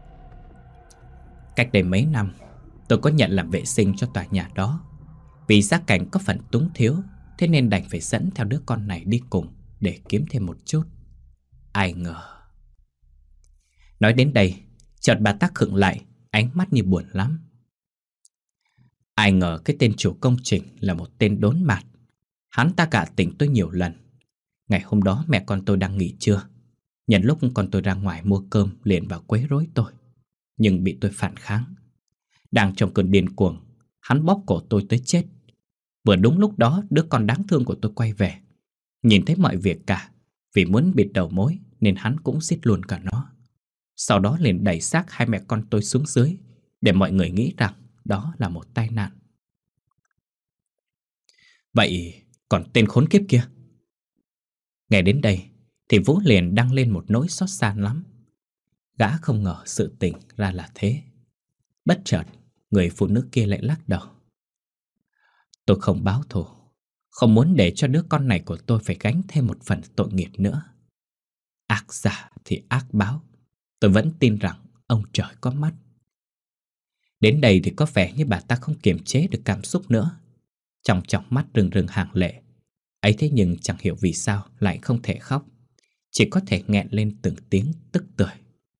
cách đây mấy năm tôi có nhận làm vệ sinh cho tòa nhà đó. Vì gia cảnh có phần túng thiếu, thế nên đành phải dẫn theo đứa con này đi cùng để kiếm thêm một chút. Ai ngờ. Nói đến đây, chợt bà ta khựng lại, ánh mắt như buồn lắm. Ai ngờ cái tên chủ công trình là một tên đốn mạt. Hắn ta gạ tỉnh tôi nhiều lần. Ngày hôm đó mẹ con tôi đang nghỉ trưa. Nhân lúc con tôi ra ngoài mua cơm liền vào quấy rối tôi, nhưng bị tôi phản kháng. Đang trong cơn điên cuồng, hắn bóp cổ tôi tới chết. Vừa đúng lúc đó đứa con đáng thương của tôi quay về, nhìn thấy mọi việc cả. Vì muốn bịt đầu mối nên hắn cũng giết luôn cả nó. Sau đó liền đẩy xác hai mẹ con tôi xuống dưới để mọi người nghĩ rằng đó là một tai nạn. Vậy còn tên khốn kiếp kia? Nghe đến đây thì Vũ liền đăng lên một nỗi xót xa lắm. Gã không ngờ sự tình ra là thế. Bất chợt, người phụ nữ kia lại lắc đầu. Tôi không báo thù, không muốn để cho đứa con này của tôi phải gánh thêm một phần tội nghiệp nữa. Ác giả thì ác báo, tôi vẫn tin rằng ông trời có mắt. Đến đây thì có vẻ như bà ta không kiềm chế được cảm xúc nữa. Trong tròng mắt rưng rưng hàng lệ. Ấy thế nhưng chẳng hiểu vì sao lại không thể khóc, chỉ có thể nghẹn lên từng tiếng tức tưởi.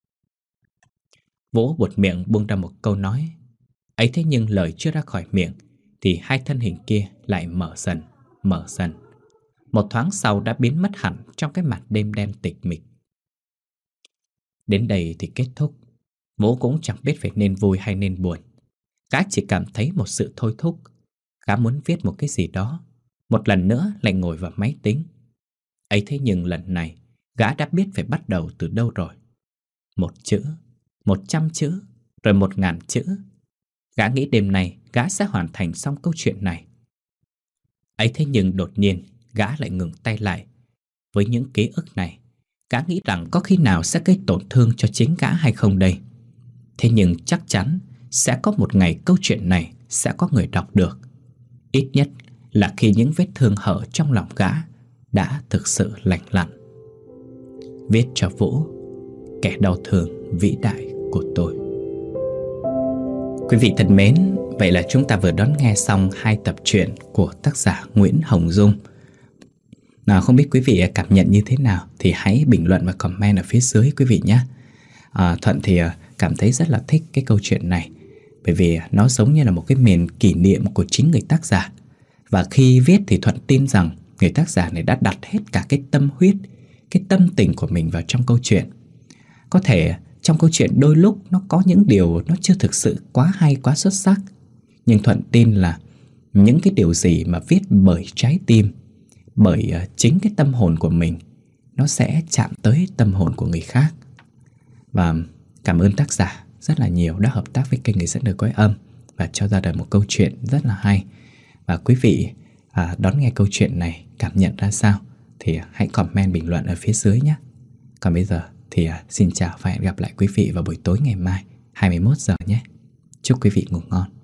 Vũ buột miệng buông ra một câu nói. Ấy thế nhưng lời chưa ra khỏi miệng thì hai thân hình kia lại mở dần, mở dần. Một thoáng sau đã biến mất hẳn trong cái màn đêm đen tịch mịch. Đến đây thì kết thúc. Vũ cũng chẳng biết phải nên vui hay nên buồn. Gã chỉ cảm thấy một sự thôi thúc. Gã muốn viết một cái gì đó, một lần nữa lại ngồi vào máy tính. Ấy thế nhưng lần này gã đã biết phải bắt đầu từ đâu rồi. Một chữ, một trăm chữ, rồi một ngàn chữ. Gã nghĩ đêm nay gã sẽ hoàn thành xong câu chuyện này. Ấy thế nhưng đột nhiên gã lại ngừng tay lại. Với những ký ức này, gã nghĩ rằng có khi nào sẽ gây tổn thương cho chính gã hay không đây. Thế nhưng chắc chắn sẽ có một ngày câu chuyện này sẽ có người đọc được. Ít nhất là khi những vết thương hở trong lòng gã đã thực sự lành lặn. Viết cho Vũ, kẻ đau thương vĩ đại của tôi. Quý vị thân mến, vậy là chúng ta vừa đón nghe xong hai tập truyện của tác giả Nguyễn Hồng Dung. Nào, không biết quý vị cảm nhận như thế nào thì hãy bình luận và comment ở phía dưới quý vị nhé. à, Thuận thì cảm thấy rất là thích cái câu chuyện này, bởi vì nó giống như là một cái miền kỷ niệm của chính người tác giả. Và khi viết thì Thuận tin rằng người tác giả này đã đặt hết cả cái tâm huyết, cái tâm tình của mình vào trong câu chuyện. Có thể trong câu chuyện đôi lúc nó có những điều nó chưa thực sự quá hay, quá xuất sắc, nhưng Thuận tin là những cái điều gì mà viết bởi trái tim, bởi chính cái tâm hồn của mình, nó sẽ chạm tới tâm hồn của người khác. Và cảm ơn tác giả rất là nhiều đã hợp tác với kênh Người Dẫn Đời Cõi Âm và cho ra đời một câu chuyện rất là hay. Và quý vị à, đón nghe câu chuyện này cảm nhận ra sao thì hãy comment bình luận ở phía dưới nhé. Còn bây giờ thì à, xin chào và hẹn gặp lại quý vị vào buổi tối ngày mai hai mươi mốt giờ nhé. Chúc quý vị ngủ ngon.